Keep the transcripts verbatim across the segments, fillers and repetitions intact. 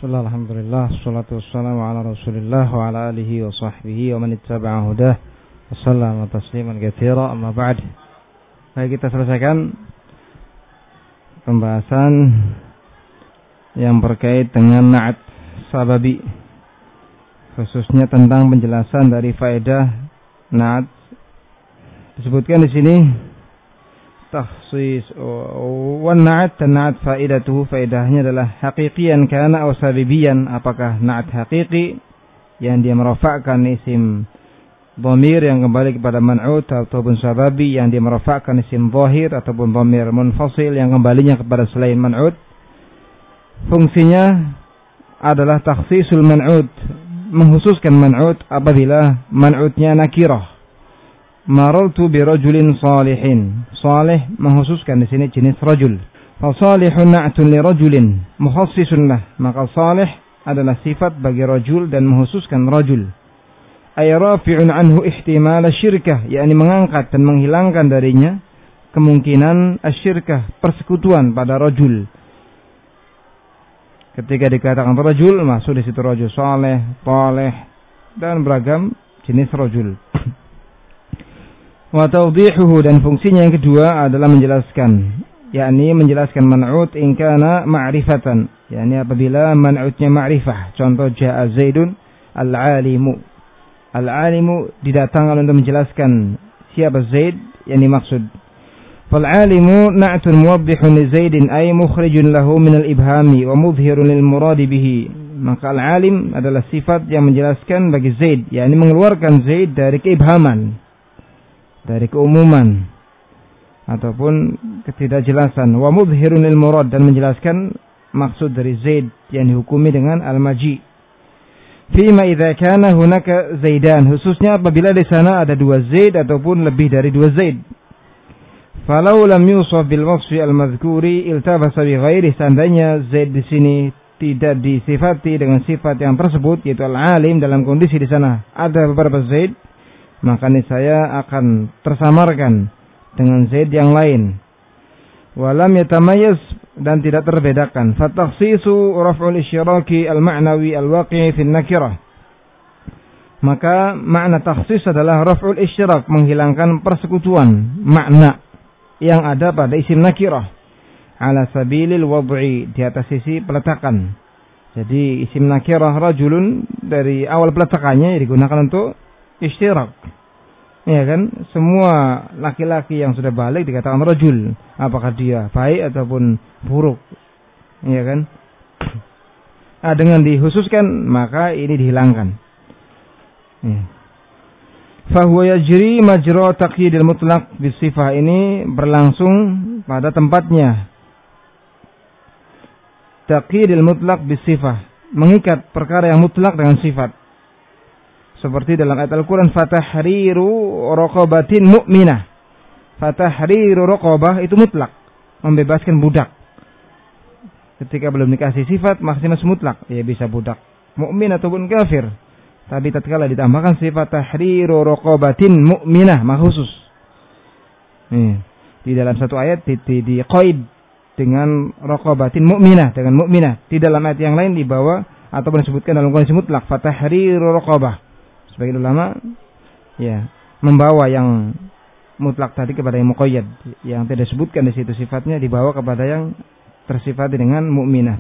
Bismillah, alhamdulillah, salatu wassalamu ala rasulillah wa ala alihi wa sahbihi wa man ittaba'a hudah wa sallama tasliman katsira, amma ba'd. Baik, kita selesaikan pembahasan yang berkait dengan na'at sababi, khususnya tentang penjelasan dari faedah na'at. Disebutkan di sini takhsis wan na'at, na'at faedatuhu, faedahnya adalah haqiqiyan kana aw sababiyan, apakah na'at haqiqi yang dia merafa'kan isim dhamir yang kembali kepada man'ut, ataupun sababi yang dia merafa'kan isim zahir ataupun dhamir munfasil yang kembalinya kepada selain man'ut. Fungsinya adalah takhsisul man'ut, menghususkan man'ut apabila man'utnya nakirah. Marartu bi rajulin salihin. Salih menghususkan di sini jenis rajul. Fa salihun na'tun li rajulin mukhassisun lah. Maka salih adalah sifat bagi rajul dan menghususkan rajul. Ay rafi'un anhu ihtimal asyirkah, yakni mengangkat dan menghilangkan darinya kemungkinan asyirkah, persekutuan pada rajul. Ketika dikatakan rajul, maksud di situ rajul saleh, saleh dan beragam jenis rajul. Wa tawdihuhu, dan fungsinya yang kedua adalah menjelaskan, yakni menjelaskan man'ut in kana ma'rifatan, yakni apabila man'utnya ma'rifah. Contoh ja'a Zaidun al-alimu. Al-alimu didatangkan untuk menjelaskan siapa Zaid yang dimaksud. Fal-alimu na'tun muwaddihun li Zaidin ay mukhrijun lahu min al-ibhami wa mudhhirun lil muradi bihi. Maka al-alim adalah sifat yang menjelaskan bagi Zaid, yakni mengeluarkan Zaid dari keibhaman, dari keumuman ataupun ketidakjelasan. Wa mudhhirun lil murad, dan menjelaskan maksud dari Zaid yang dihukumi dengan al-maji. Fima idza kana hunaka Zaidan, khususnya apabila di sana ada dua Zaid ataupun lebih dari dua Zaid. Falau lam yusaf bil wasfi al-madhkuri iltabasa bi ghairi, seandainya Zaid di sini tidak disifati dengan sifat yang tersebut, yaitu al-alim, dalam kondisi di sana ada beberapa Zaid, maka niscaya akan tersamarkan dengan Zaid yang lain. Walam yatamayaz, dan tidak terbedakan. Fatakhsisu raf'ul isyiraki al-ma'nawi al-waqi'i fi nakirah. Maka makna takhsis adalah raf'ul isyirak, menghilangkan persekutuan makna yang ada pada isim nakirah, ala sabilil wad'i, di atas sisi peletakan. Jadi isim nakirah rajulun, dari awal peletakannya digunakan untuk isyirak. Ya kan, semua laki-laki yang sudah balik dikatakan rajul, apakah dia baik ataupun buruk. Ya kan? Nah, dengan dikhususkan maka ini dihilangkan. Ya. Fahuwa yajri majra taqyidil mutlaq bisifah, ini berlangsung pada tempatnya taqyidil mutlaq bisifah, mengikat perkara yang mutlak dengan sifat. Seperti dalam ayat Al-Quran, fatahriru raqabatin mu'minah. Fatahriru raqabah itu mutlak, membebaskan budak. Ketika belum dikasih sifat, maksudnya mutlak, ya bisa budak mukmin ataupun kafir. Tapi tatkala ditambahkan sifat tahriru raqabatin mu'minah, makhusus. Nih, di dalam satu ayat di, di, di qaid dengan raqabatin mu'minah, dengan mu'minah. Di dalam ayat yang lain dibawa ataupun disebutkan dalam kondisi mutlak, fatahriru raqabah. Sebagian ulama ya membawa yang mutlak tadi kepada yang muqayyad, yang tidak disebutkan di situ sifatnya dibawa kepada yang tersifati dengan mukminah.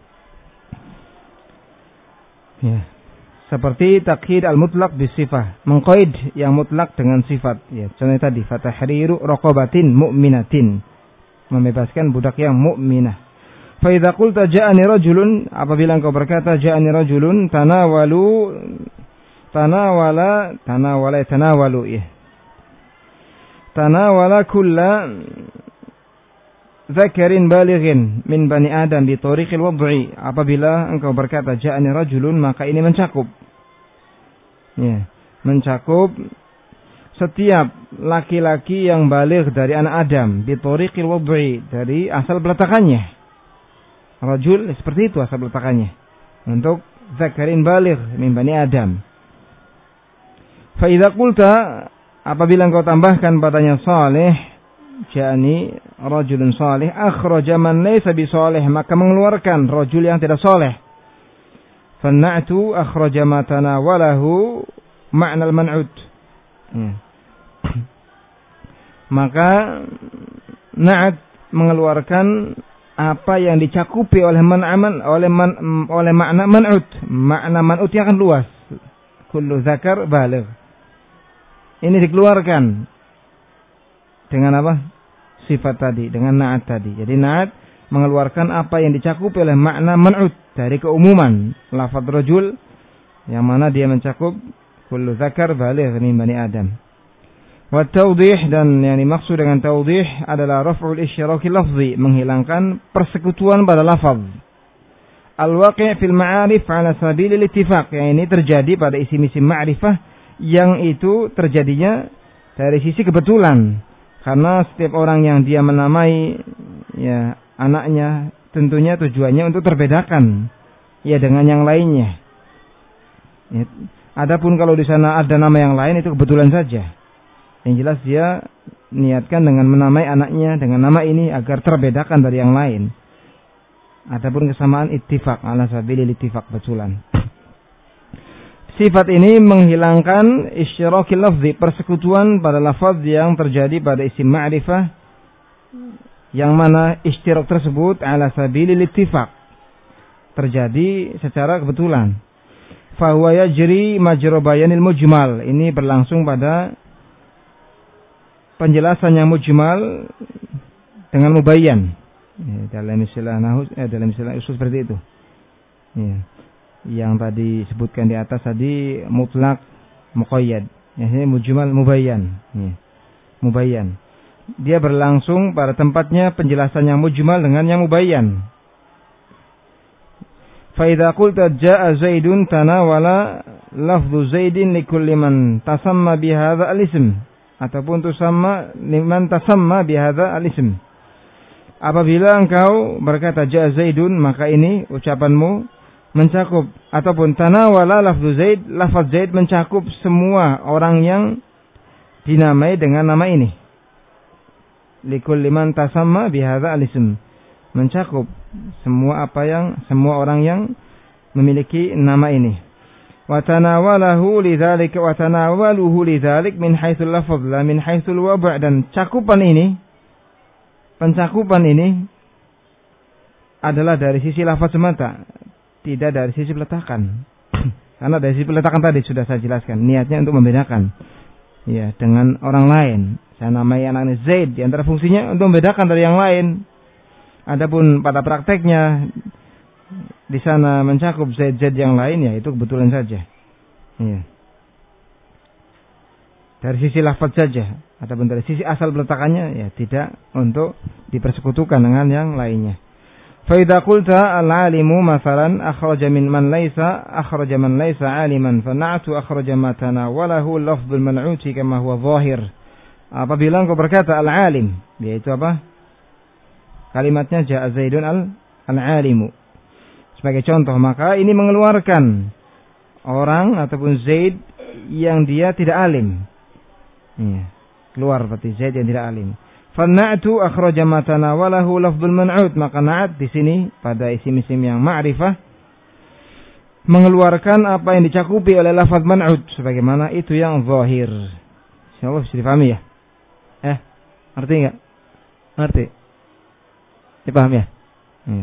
Ya, seperti takhid al-mutlaq bisifah, mengqaid yang mutlak dengan sifat. Ya, contohnya tadi fatahriru raqabatin mu'minatin, membebaskan budak yang mukminah. Fa idza qulta ja'ani rajulun, apabila engkau berkata ja'ani rajulun, tanawalu tanawala tanawala tanawalu ya tanawala kulla dzakarin balighin min bani adam bi tariqil wad'i, apabila engkau berkata ja'ani rajulun, maka ini mencakup ya mencakup setiap laki-laki yang baligh dari anak Adam, bi tariqil wad'i, dari asal peletakannya. Rajul seperti itu asal peletakannya, untuk dzakarin baligh min bani Adam. Fa idza qulta, apabila engkau tambahkan padanya salih, ja'ani rajulun salih, akhraja man laysa bi salih, maka mengeluarkan rajul yang tidak saleh. Fanna'tu akhraja ma tanawalahu ma'na al-man'ut. Ya. Maka na'at mengeluarkan apa yang dicakupi oleh man'aman oleh man, oleh makna man'ut. Makna man'ut yang akan luas. Kullu zakar baligh. Ini dikeluarkan dengan apa? Sifat tadi, dengan na'at tadi. Jadi na'at mengeluarkan apa yang dicakupi oleh makna man'ut dari keumuman lafaz rajul yang mana dia mencakup kullu zakar baligh min bani Adam. Wa tawdih, dan yang dimaksud dengan tawdih adalah raf'ul isyraki lafzi, menghilangkan persekutuan pada lafaz. Al-waqi' fil ma'arif 'ala sabilil ittifaq, yang ini terjadi pada isim-isim ma'rifah yang itu terjadinya dari sisi kebetulan. Karena setiap orang yang dia menamai ya anaknya tentunya tujuannya untuk terbedakan ya dengan yang lainnya. Ya. Adapun kalau di sana ada nama yang lain itu kebetulan saja. Yang jelas dia niatkan dengan menamai anaknya dengan nama ini agar terbedakan dari yang lain. Adapun kesamaan ittifaq, ala sabilil ittifaq, betulan. Sifat ini menghilangkan isyraqil lafzi, persekutuan pada lafaz yang terjadi pada isim ma'rifah yang mana isyrak tersebut ala sabilil ittifaq, terjadi secara kebetulan. Fa huwa yajri majra bayanil mujmal, ini berlangsung pada penjelasan yang mujmal dengan mubayyan. Ya, dalam istilah nahwu, eh, dalam istilah usul seperti itu. Ya. Yang tadi sebutkan di atas tadi mutlak, muqayyad. Ya, ini mujmal, mubayyan. Ya. Mubayyan. Dia berlangsung pada tempatnya penjelasan yang mujmal dengan yang mubayyan. Fa idza qulta jaa Zaidun tanawala lafdhu Zaidin likulli man tasamma bi hadza al-ism, ataupun tusamma liman tasamma bi hadza al-ism. Apabila engkau berkata jaa Zaidun, maka ini ucapanmu mencakup, ataupun tanawala lafdhu Zaid, lafaz Zaid mencakup semua orang yang dinamai dengan nama ini. Likulli man tasamma bihadza al-ism, mencakup semua apa yang semua orang yang memiliki nama ini. Wa tanawalahu lidzalik wa tanawaluhu lidzalik min haitsul lafz la min haitsul wab', dan cakupan ini, pencakupan ini adalah dari sisi lafaz semata, tidak dari sisi peletakan. Karena dari sisi peletakan tadi sudah saya jelaskan, niatnya untuk membedakan ya dengan orang lain. Saya namai anaknya Zaid, di antara fungsinya untuk membedakan dari yang lain. Adapun pada prakteknya di sana mencakup Zaid-Zaid yang lain, ya itu kebetulan saja. Ya. Dari sisi lafaz saja. Adapun dari sisi asal peletakannya, ya tidak untuk dipersekutukan dengan yang lainnya. Fa idza qulta al-alimu masalan akhraja min man laysa akhraja man laysa aliman fa na'tu akhraja ma tanawalahu lafdhul man'uti kama huwa zahir. Apabila engkau berkata al-alim, yaitu apa? Kalimatnya ja'a Zaidun al-alimu. Sebagai contoh, maka ini mengeluarkan orang ataupun Zaid yang dia tidak alim. Ya, keluar berarti Zaid yang tidak alim. Fanna'tu akhraja ma tanawalahu lafdhul man'ut, maka na'at di sini pada isim-isim yang ma'rifah mengeluarkan apa yang dicakupi oleh lafaz man'ut sebagaimana itu yang zahir. Insyaallah bisa dipahami ya? Eh, ngerti enggak? Ngerti? Dipaham ya? Ya.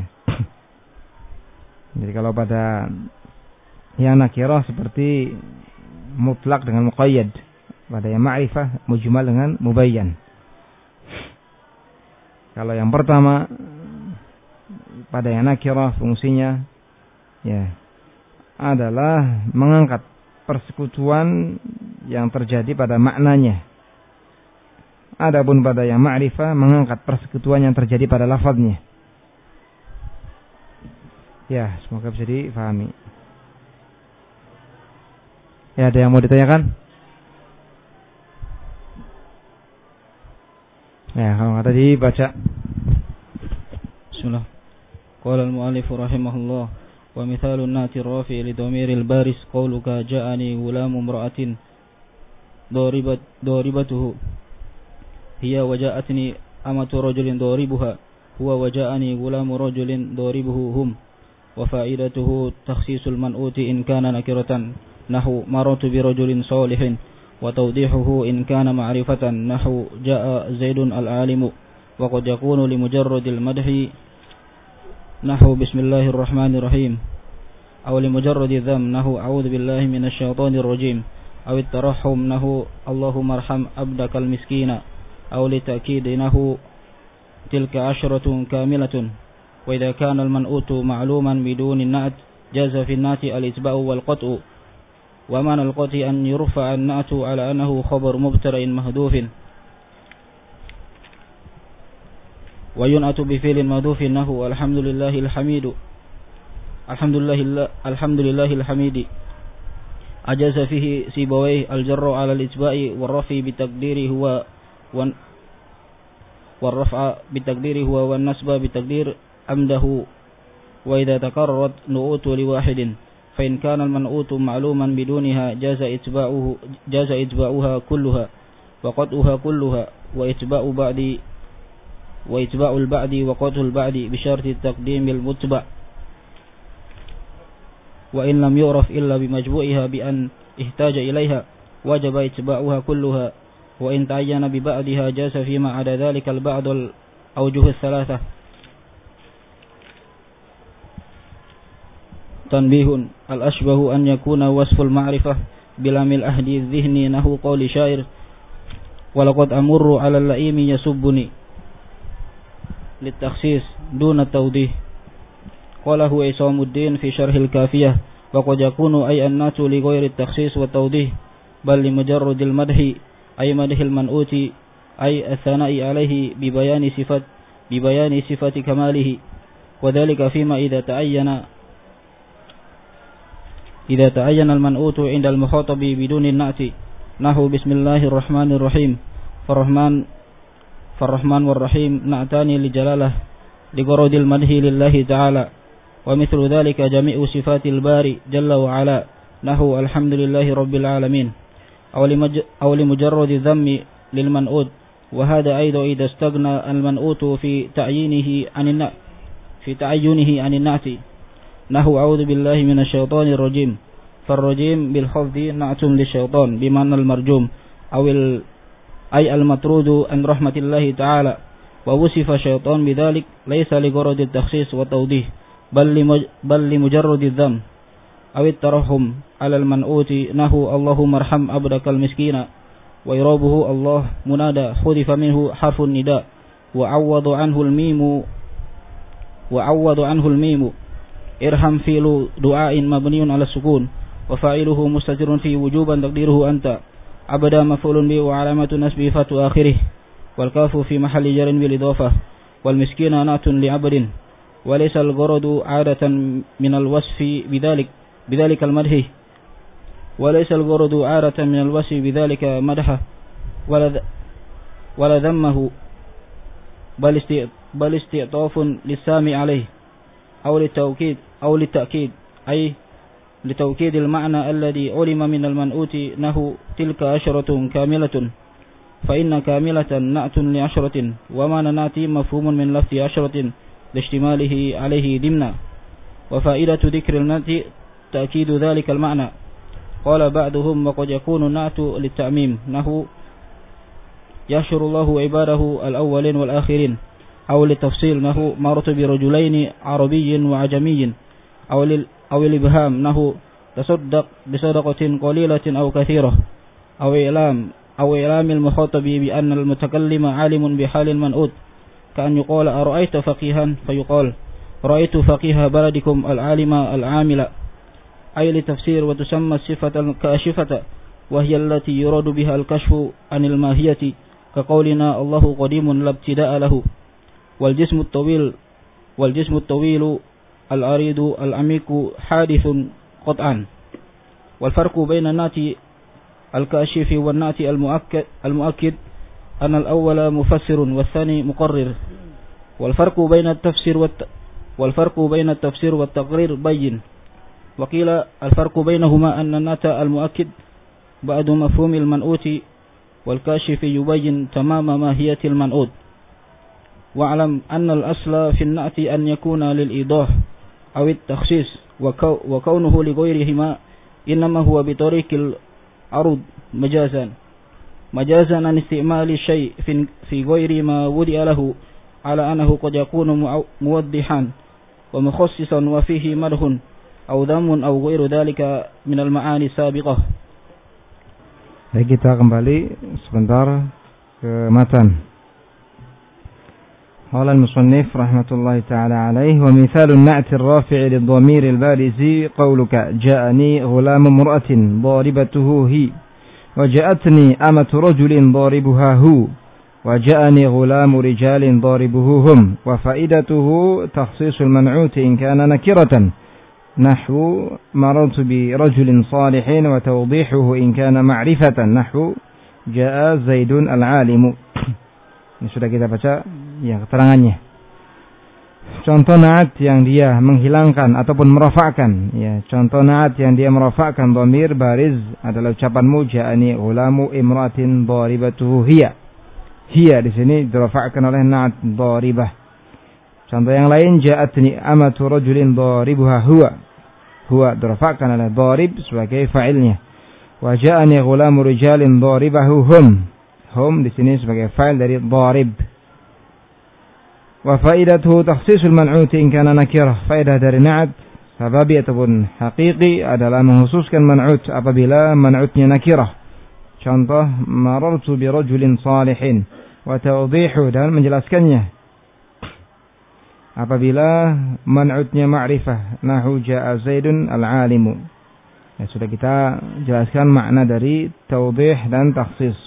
Jadi kalau pada yang nakirah seperti mutlak dengan muqayyad, pada yang ma'rifah mujmal dengan mubayyan. Kalau yang pertama pada yang nakirah fungsinya ya adalah mengangkat persekutuan yang terjadi pada maknanya. Adapun pada yang ma'rifah mengangkat persekutuan yang terjadi pada lafaznya. Ya, semoga bisa difahami. Ya, ada yang mau ditanyakan? Ya, kalau kata dibaca. Bismillah. Qala al-mu'allif rahimahullah wa mithalun nati rafi' li dhamiril baris qawluka ja'ani gulamu imra'atin daribat daribatuhu hiya waja'atni amatu rajulin daribuha huwa waja'ani gulamu rajulin daribuhu hum وفائدته تخصيص المنؤوت إن كان نكرة نحو مررت برجل صالح، وتوضيحه إن كان معرفة نحو جاء زيد العالم. وقد يكون لمجرد المدح نحو بسم الله الرحمن الرحيم، أو لمجرد الذم نحو أعوذ بالله من الشيطان الرجيم، أو الترحم نحو اللهم ارحم عبدك المسكين، أو لتأكيد نحو تلك عشرة كاملة. وإذا كان المنؤوت معلوما بدون النعت جاز في النعت الإتباع والقطع. ومعنى القطع أن يرفع النعت على أنه خبر مبتدأ محذوف، وينعت بفعل محذوف نحو الحمد لله الحميد، الحمد لله الحمد لله الحميد. أجاز فيه سيبويه الجر على الإتباع والرفع بتقديره هو والرفع بتقديره هو والنصب بتقدير أمده. وإذا تكررت نؤوت لواحد فإن كان المنؤوت معلوما بدونها جاز إتباعه جاز إتباعها كلها وقطعها كلها، وإتباع بعد وإتباع البعد وقطع البعد بشرط تقديم المتبع. وإن لم يعرف إلا بمجموعها بأن احتاج إليها وجب إتباعها كلها، وإن تعين ببعضها جاز فيما عدا ذلك البعض الأوجه الثلاثة. تنبيه: الأشبه أن يكون وصف المعرفة بلام الأهد الذهني نحو قول شاعر ولقد أمر على اللئيم يسبني، للتخصيص دون التوضيح. قاله عصام الدين في شرح الكافية: وقد يكون أي النعت لغير التخصيص والتوضيح، بل لمجرد المدح أي مدح المنؤوت، أي الثناء عليه ببيان صفة ببيان صفة كماله، وذلك فيما إذا تعين إذا تعين المنؤوت عند المخاطب بدون النعت نحو بسم الله الرحمن الرحيم. فالرحمن فالرحمن والرحيم نعتان لجلاله لغرض المدح لله تعالى، ومثل ذلك جميع صفات الباري جل وعلا نحو الحمد لله رب العالمين، أو, لمج أو لمجرد الذم للمنؤوت. وهذا أيضا إذا استغنى المنؤوت في تعيينه عن النعت في تعينه عن النعت نحو أعوذ بالله من الشيطان الرجيم. فالرجيم بالخفض نعت للشيطان بمعنى المرجوم أو ال... أي المطرود عن رحمة الله تعالى، ووصف الشيطان بذلك ليس لغرض التخصيص والتوضيح، بل, لمج... بل لمجرد الذم. أو الترحم على المنؤوت نحو اللهم ارحم عبدك المسكين، وإعرابه الله منادى حذف منه حرف النداء وعوض عنه الميم وعوض عنه الميم ارحم فعل دعاء مبني على السكون، وفاعله مستتر في وجوبا تقديره أنت، عبدا مفعول به وعلامة نسبه فتح آخره، والكاف في محل جر بالإضافة، والمسكين نعت لعبد. وليس الغرض عادة من الوصف بذلك بذلك المدح وليس الغرض عادة من الوصف بذلك مدحه ولا ولا ذمه، بل استعطاف للسامع عليه، أو للتوكيد أو للتأكيد أي لتوكيد المعنى الذي علم من المنؤوت نحو تلك عشرة كاملة. فإن كاملة نعت لعشرة، ومعنى نعت مفهوم من لفظ عشرة لاشتماله عليه ضمنا. وفائدة ذكر النعت تأكيد ذلك المعنى. قال بعضهم: وقد يكون النعت للتعميم نحو يحشر الله عباده الأولين والآخرين، أو للتفصيل نحو مررت برجلين عربي وعجمي، أو أو الإبهام نحو تصدق بصدقة قليلة أو كثيرة، أو إعلام أو إعلام المخاطب بأن المتكلم عالم بحال المنؤوت، كأن يقال أرأيت فقيها فيقال رأيت فقيه بلدكم العالم العامل، أي لتفسير. وتسمى الصفة الكاشفة، وهي التي يراد بها الكشف عن الماهية، كقولنا الله قديم لا ابتداء له. والجسم الطويل والجسم الطويل العريض العميق حادث قطعا. والفرق بين النعت الكاشف والنعت المؤكد, المؤكد أن الأول مفسر والثاني مقرر. والفرق بين التفسير والت... والفرق بين التفسير والتقرير بين. وقيل الفرق بينهما أن النعت المؤكد بعد مفهوم المنؤوت، والكاشف يبين تمام ماهية المنؤوت. واعلم أن الأصل في النعت أن يكون للإيضاح، أو التخصيص وكونه لغيرهما إنما هو بطريق العرض مجازا مجازا عن استعمال الشيء في غير ما وضع له على أنه قد يكون موضحا ومخصصا وفيه مدح أو ذم أو غير ذلك من المعاني السابقة. Baik, kita kembali sebentar ke matan. قال المصنف رحمة الله تعالى عليه: ومثال النعت الرافع للضمير البارز قولك جاءني غلام امرأة ضاربته هي وجاءتني أمة رجل ضاربها هو وجاءني غلام رجال ضاربه هم. وفائدته تخصيص المنعوت إن كان نكرة نحو مررت برجل صالح وتوضيحه إن كان معرفة نحو جاء زيد العالم. Ini sudah kita baca ya keterangannya. Contoh naat yang dia menghilangkan ataupun merafa'kan, ya, contoh naat yang dia merafa'kan dhamir bariz adalah ucapanmu ja'ani ghulamu imra'atin dharibatuhu hiya. Hiya di sini dirafa'kan oleh naat dharibah. Contoh yang lain ja'atni amatu rajulin dharibuha huwa. Huwa dirafa'kan oleh dharib sebagai fa'ilnya. Wa ja'ani ghulamu rijalin dharibahu hum. Hum di sini sebagai fa'il dari dharib. Wa faidatuhu takhsisul man'uti in kana nakirah. Faedah dari na'at sababi ataupun haqiqi adalah menghususkan man'ut apabila man'utnya nakirah. Contoh marartu bi rajulin salihin wa tawdihu, dan menjelaskannya apabila man'utnya ma'rifah nahu ja'a zaidun al-alimu. Ya, sudah kita jelaskan makna dari tawdih dan takhsis.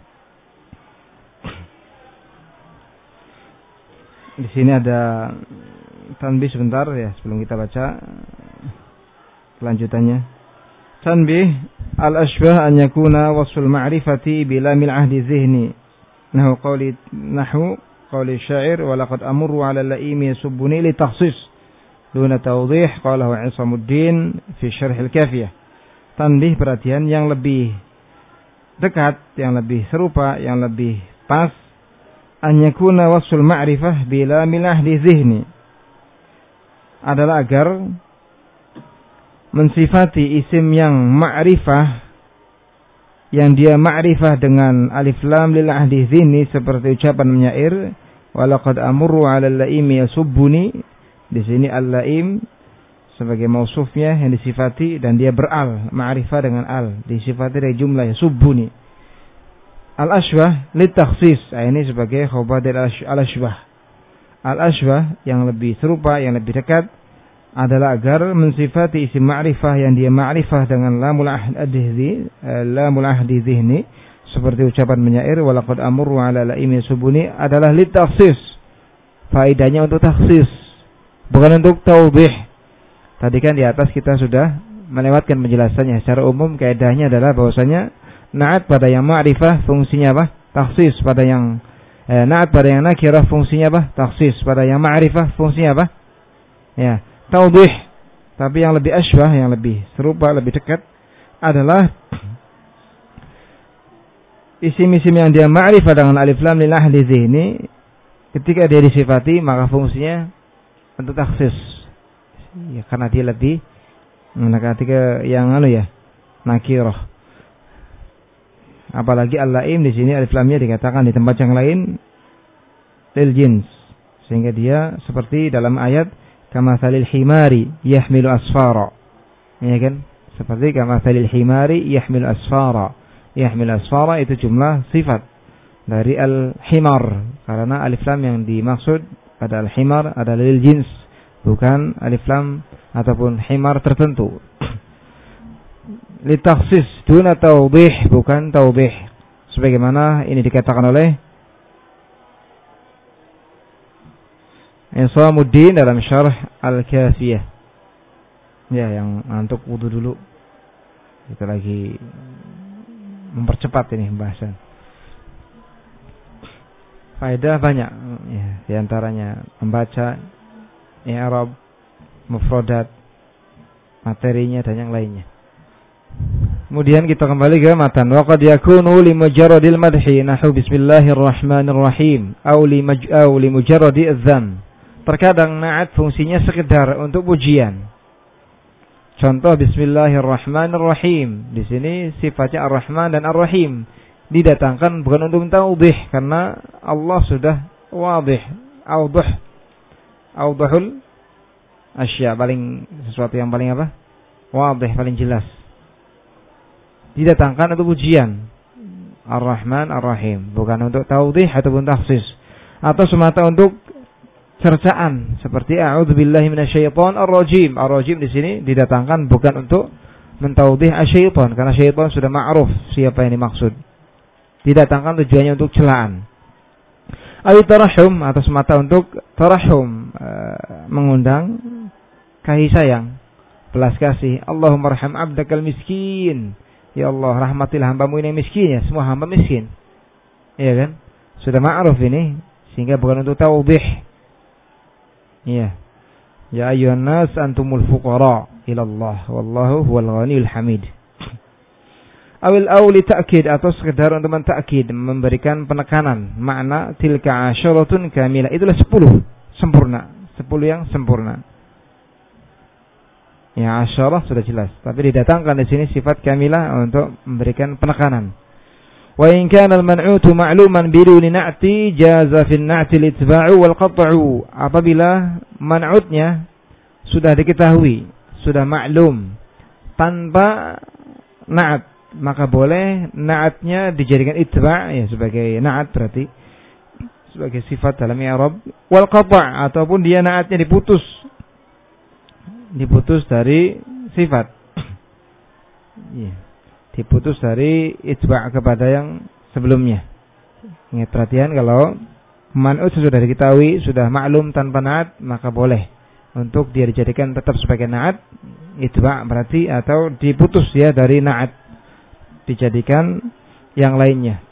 Di sini ada tanbih sebentar ya sebelum kita baca kelanjutannya. Tanbih al-ashbah an yakuna wasful ma'rifati bila mil ahdi zihni. Nahu qawli nahu qawli syair wa laqad amurru 'ala al-la'imi yasubbuni li takhsis duna tawdih qalahu 'Isamuddin fi syarh al-kafiyah. Tanbih perhatian yang lebih dekat, yang lebih serupa, yang lebih pas an yakuna wasful ma'rifah bila mil ahdi zihni adalah agar mensifati isim yang ma'rifah yang dia ma'rifah dengan alif lam lil ahdi zihni seperti ucapan menyair walaqad amurru 'ala al-la'imi yasubbuni. Di sini al-la'im sebagai mausufnya yang disifati dan dia beral, ma'rifah dengan al, disifati dari jumlah yasubbuni. Al-ashbah litakhsis, ini sebagai khabar dari al-ashbah. Al-ashbah yang lebih serupa, yang lebih dekat adalah agar mensifati isim ma'rifah yang dia ma'rifah dengan lamul ahdi lamul ahdi zihni seperti ucapan menyair walaqad amurru 'ala la'imi subuni adalah litakhsis. Faedahnya untuk takhsis, bukan untuk taubih. Tadi kan di atas kita sudah melewatkan penjelasannya. Secara umum kaidahnya adalah bahwasanya na'at pada yang ma'rifah fungsinya apa? Takhsis. Pada yang eh, na'at pada yang nakirah fungsinya apa? Takhsis. Pada yang ma'rifah fungsinya apa? Ya, taudih. Tapi yang lebih asybah, yang lebih serupa, lebih dekat adalah isim-isim yang dia ma'rifah dengan alif lam lil ahli zihni, ketika dia disifati maka fungsinya untuk takhsis. Ya, karena dia lebih mendekati ke yang anu ya, nakirah. Apalagi al-la'im di sini alif lamnya dikatakan di tempat yang lain lil jins, sehingga dia seperti dalam ayat kamatsalil himari yahmilu asfara, ya kan? Seperti kamatsalil himari yahmilu asfara. Yahmilu asfara itu jumlah sifat dari al-himar, karena alif lam yang dimaksud pada al-himar adalah lil jins, bukan alif lam ataupun himar tertentu. Litakhsis duna taudih, bukan taudih, sebagaimana ini dikatakan oleh Isamuddin dalam syarh al-kafiyah. Ya, yang ngantuk wudu dulu, kita lagi mempercepat ini pembahasan. Faedah banyak ya, diantaranya membaca i'rab, mufradat, materinya dan yang lainnya. Kemudian kita kembali ke matan. Wa qad yakunu li mujarradil madhi nahu bismillahirrahmanirrahim aw li maj aw li mujarradi adh-dham Terkadang na'at fungsinya sekedar untuk pujian. Contoh Bismillahirrahmanirrahim. Di sini sifatnya Ar-Rahman dan Ar-Rahim. Didatangkan bukan untuk taudih, karena Allah sudah wadih, auduh, auduhul asya, paling sesuatu yang paling apa? Wadih, paling jelas. Didatangkan untuk pujian. Ar-Rahman, Ar-Rahim, bukan untuk taudih ataupun takhsis, atau semata untuk cercaan seperti a'udzubillahi minasyaitonir rajim. Ar-rajim di sini didatangkan bukan untuk mentaudih asyaiton, karena syaitan sudah ma'ruf siapa yang dimaksud. Didatangkan tujuannya untuk celaan. Awi tarahum, atau semata untuk tarahum, e, mengundang kasih sayang, belas kasih. Allahumma arham abdakal miskin. Ya Allah, rahmatilah hambamu ini yang miskin, ya, semua hamba miskin. Iya kan? Sudah ma'ruf ini, sehingga bukan untuk taudih. Iya. Ya ayyuhan nas antumul fuqara ila Allah wallahu huwal ghaniyul hamid. Awil awli ta'kid, atau sekedar untuk mentakid, memberikan penekanan makna tilka asyaratun kamilah. Itulah sepuluh sempurna, sepuluh yang sempurna. Ya, asyarah sudah jelas, tapi didatangkan di sini sifat kamilah untuk memberikan penekanan. Wa in kana al-man'utu ma'luman biduni na'ti jaza fi an-na'ti al-itba'u wal qat'u. Apabila man'utnya sudah diketahui, sudah maklum tanpa na'at, maka boleh na'atnya dijadikan itba', ya, sebagai na'at, berarti sebagai sifat dalam i'rab, wal qat', ataupun dia na'atnya diputus diputus dari sifat, ya, diputus dari itba' kepada yang sebelumnya. Ingat, perhatian, kalau man'ut sudah diketahui, sudah maklum tanpa na'at, maka boleh untuk dia dijadikan tetap sebagai na'at, itba' berarti, atau diputus ya dari na'at, dijadikan yang lainnya.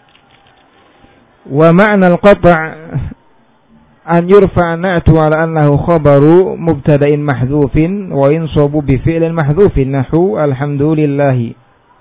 Wa ma'na al-qat' an yurfa na'tu ala annahu khabaru mubtada'in mahdhufin wa yansabu bi fi'lin mahdhufin nahu alhamdulillahi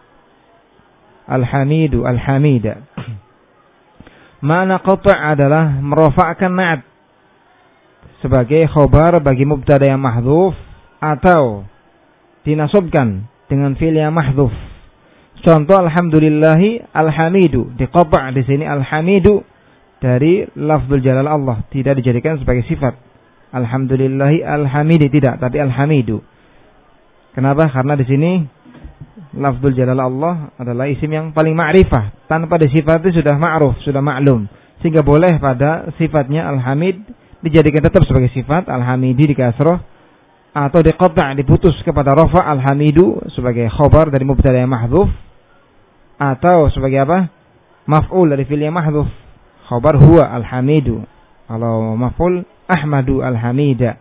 alhamidu alhamida. Makna qat' adalah merofakkan na'at sebagai khabar bagi mubtada yang mahdhuf, atau dinasabkan dengan fi'il yang mahdhuf. Contoh alhamdulillahi alhamidu, di qat' di sini alhamidu dari lafzul jalal Allah, tidak dijadikan sebagai sifat. Alhamdulillahi alhamidi tidak, tapi alhamidu. Kenapa? Karena di sini lafzul jalal Allah adalah isim yang paling ma'rifah, tanpa disifati sudah ma'ruf, sudah maklum, sehingga boleh pada sifatnya alhamid dijadikan tetap sebagai sifat, alhamidi di kasrah, atau di qata', diputus kepada rafa, alhamidu sebagai khabar dari mubtada yang mahdhuf, atau sebagai apa? Maf'ul dari fi'il yang mahdhuf, khabar huwa alhamidu. Kalau maf'ul ahmadu alhamida.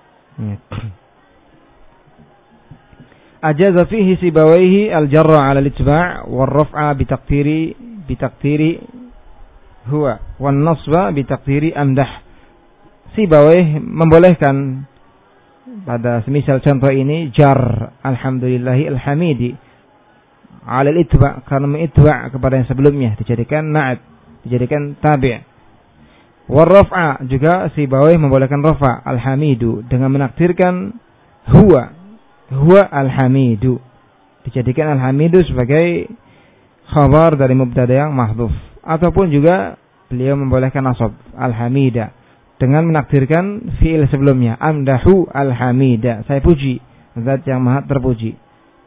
Ajaza fihi sibawaihi al-jarra 'ala al-itba' war-raf'a bi taqdiri bi taqdiri huwa wan nasba bi taqdiri amdah. Sibawaih membolehkan pada semisal contoh ini jar alhamdulillahi alhamidi 'ala al-itba', karena mengitba' kepada yang sebelumnya, dijadikan na'at, dijadikan tabi'. War-raf'a juga Sibawaih membolehkan rafa alhamidu dengan menakdirkan huwa huwa alhamidu, dijadikan alhamidu sebagai khabar dari mubtada yang mahdhuf, ataupun juga beliau membolehkan nasab alhamida dengan menakdirkan fi'il sebelumnya, amdahu alhamida, saya puji zat yang maha terpuji.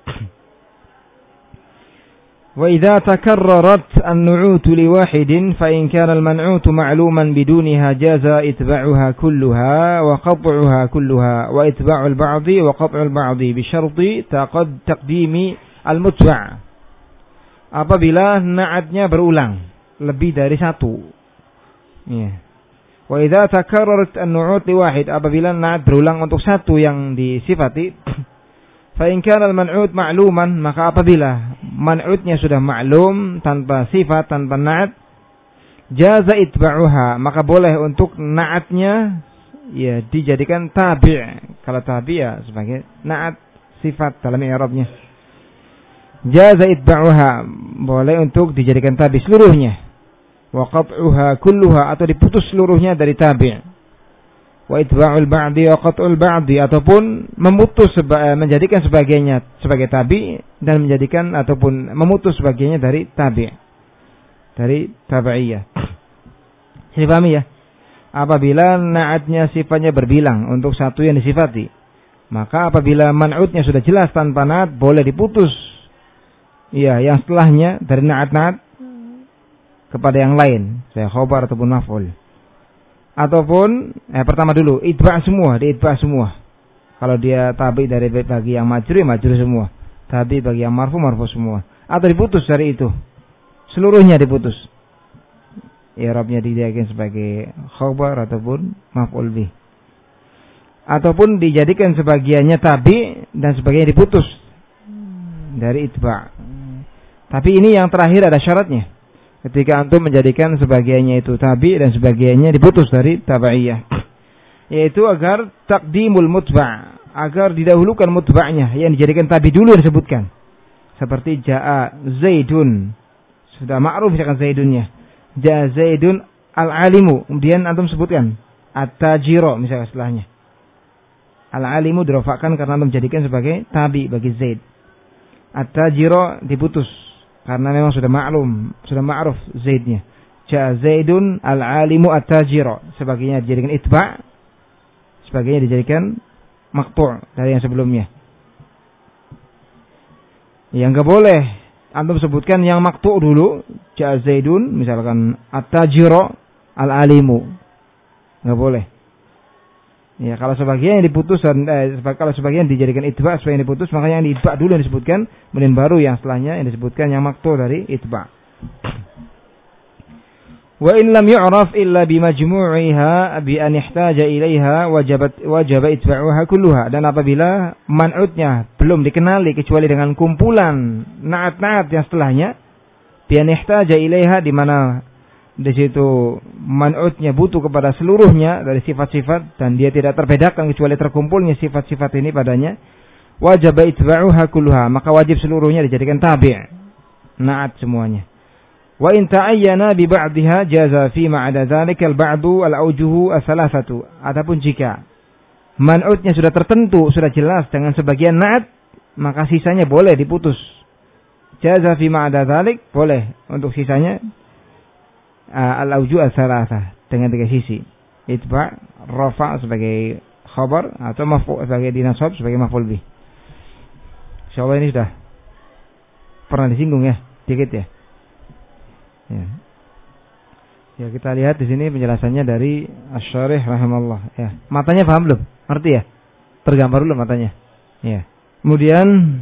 Wa idza takarrarat an-nu'utu li wahidin fa in kana al-man'utu ma'luman bidunha jaza itba'uha kulluha wa qat'uha kulluha wa itba'u al-ba'dhi wa qat'u al-ba'dhi bi syarti taqad taqdimi al-mutba'. Apabila na'atnya berulang lebih dari satu. Ya. Wa idza takarrarat an-nu'ut li wahid, apabila na'at berulang untuk satu yang disifati, fa in kana al-man'ut ma'luman, maka apabila man'utnya sudah maklum tanpa sifat, tanpa na'at, jaza itba'uha, maka boleh untuk na'atnya ya dijadikan tabi'. Kalau tabi' ya sebagai na'at sifat dalam i'rabnya. Jaza itba'uha, boleh untuk dijadikan tabi' seluruhnya. Wa qat'uha kulluha, atau diputus seluruhnya dari tabi'. wa itba'ul ba'di wa qat'ul ba'di, ataupun memutus seba, menjadikan sebagiannya sebagai tabi dan menjadikan ataupun memutus sebagiannya dari tabi, dari tabi'iyah. Ini pahami ya? Apabila na'atnya sifatnya berbilang untuk satu yang disifati, maka apabila man'utnya sudah jelas tanpa na'at, boleh diputus. Iya, yang setelahnya dari na'at-na'at kepada yang lain, saya khobar ataupun maf'ul. Ataupun eh, pertama dulu itba' semua, diitba' semua. Kalau dia tabi dari bagi yang majrur, majrur semua. Tabi bagi yang marfu, marfu semua. Atau diputus dari itu, seluruhnya diputus. I'rabnya dijadikan sebagai khabar ataupun maf'ul bih. Ataupun dijadikan sebagiannya tabi dan sebagiannya diputus dari itba'. Tapi ini yang terakhir ada syaratnya. Ketika antum menjadikan sebagiannya itu tabi dan sebagiannya diputus dari tabaiyah, yaitu agar taqdimul mutba', agar didahulukan mutba'nya yang dijadikan tabi dulu yang disebutkan. Seperti ja'a Zaidun, sudah ma'ruf misalkan Zaidunnya. Ja'a Zaidun al-alimu, kemudian antum sebutkan at-tajiro misalkan setelahnya. Al-alimu dirofakkan karena antum jadikan sebagai tabi bagi Zaid. At-tajiro diputus karena memang sudah maklum, sudah ma'ruf Zaidnya. Ja'a Zaidun al-alimu at-tajiro, sebagainya dijadikan itba', sebagainya dijadikan maqtu' dari yang sebelumnya. Yang enggak boleh antum sebutkan yang maqtu' dulu, ja'a Zaidun misalkan at-tajiro al-alimu. Enggak boleh. Ya, kalau sebagian yang diputus dan eh, kalau sebagian dijadikan itba', sebagian diputus, maka yang itba' dulu yang disebutkan, kemudian baru yang setelahnya yang disebutkan yang maqtu' dari itba'. Wa in lam yu'raf illa bi majmu'iha bi an ihtaja ilaiha wajabat wajaba itba'uha kulluha. Dan apabila man'utnya belum dikenali kecuali dengan kumpulan na'at-na'at yang setelahnya, bi an ihtaja ilaiha, di mana di situ man'utnya butuh kepada seluruhnya dari sifat-sifat dan dia tidak terbedakan kecuali terkumpulnya sifat-sifat ini padanya, wajib itba'uha kulluha, maka wajib seluruhnya dijadikan tabi', na'at semuanya. Wa in ta'ayyana bi ba'dihha jaza fi ma 'ada dzalika al-ba'du al-awjuhu as-salasatu. Adapun jika man'utnya sudah tertentu, sudah jelas dengan sebagian na'at, maka sisanya boleh diputus. Jaza fi ma 'ada dzalik, boleh untuk sisanya Uh, al-awju' as-salasah dengan tiga sisi. Itba', rafa' sebagai khabar atau maf'ul sebagai dinasab sebagai maf'ul bih. Insyaallah ini sudah pernah disinggung ya, dikit ya. Ya. Ya, kita lihat di sini penjelasannya dari Asy-Syarih rahimallah ya. Matanya paham belum? Ngerti ya? Tergambar belum matanya? Ya. Kemudian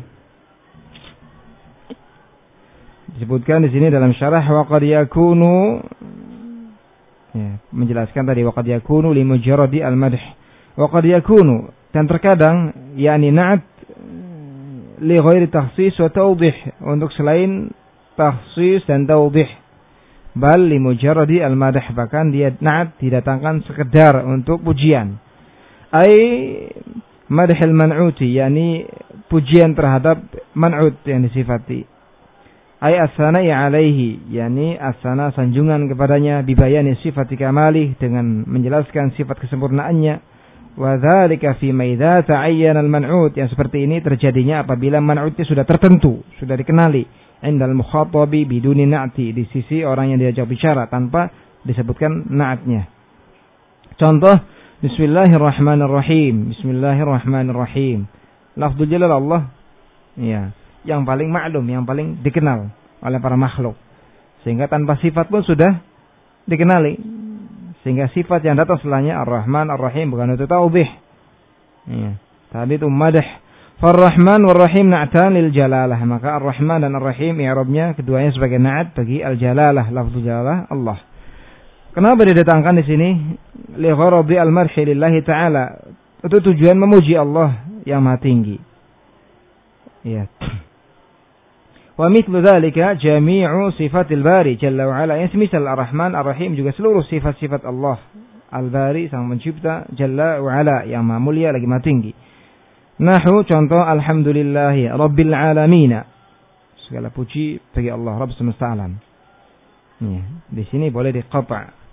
disebutkan di sini dalam syarah wa qad yakunu, ya, menjelaskan tadi wa qad yakunu li mujarradi al-madh. Wa qad yakunu, dan terkadang yakni na'at li ghairi takhsis wa tawdih, untuk selain takhsis dan tawdih. Bal li mujarradi al-madh, bahkan dia na'at didatangkan sekedar untuk pujian. Ai madhil man'uti, yakni pujian terhadap man'ut yang disifati. Ay as-sana'i alaihi, yani as-sana sanjungan kepadanya, bibayani sifat kamalih, dengan menjelaskan sifat kesempurnaannya. Wa dzalika fi ma idza ta'ayyana al-man'ut, yang seperti ini terjadinya apabila man'utnya sudah tertentu, sudah dikenali, indal mukhatabi biduni na'ti, di sisi orang yang diajak bicara tanpa disebutkan na'atnya. Contoh, bismillahirrahmanirrahim, bismillahirrahmanirrahim. Lafdzul jalal Allah, ya, yang paling maklum, yang paling dikenal oleh para makhluk, sehingga tanpa sifat pun sudah dikenali, sehingga sifat yang datang setelahnya Ar-Rahman Ar-Rahim bukan itu taubih, ya, tapi itu madh. Ar-Rahman war-Rahim na'tan lil jalalah, maka Ar-Rahman dan Ar-Rahim i'rabnya keduanya sebagai na'at bagi al-jalalah, lafzul jalalah Allah. Kenapa didatangkan di sini li gharadi al-madhi lillahi ta'ala, itu tujuan memuji Allah yang Maha Tinggi, ya. Wa mithlu dzalika jami'u sifatil bari jalla wa ala, yang semisal Ar-Rahman Ar-Rahim juga seluruh sifat-sifat Allah Al-Bari, sang pencipta, jalla wa ala, yang maha mulia lagi maha tinggi. Nahu, contoh, alhamdulillahi rabbil alamin, segala puji bagi Allah Rabb semesta alam. Ya, di sini boleh diqata',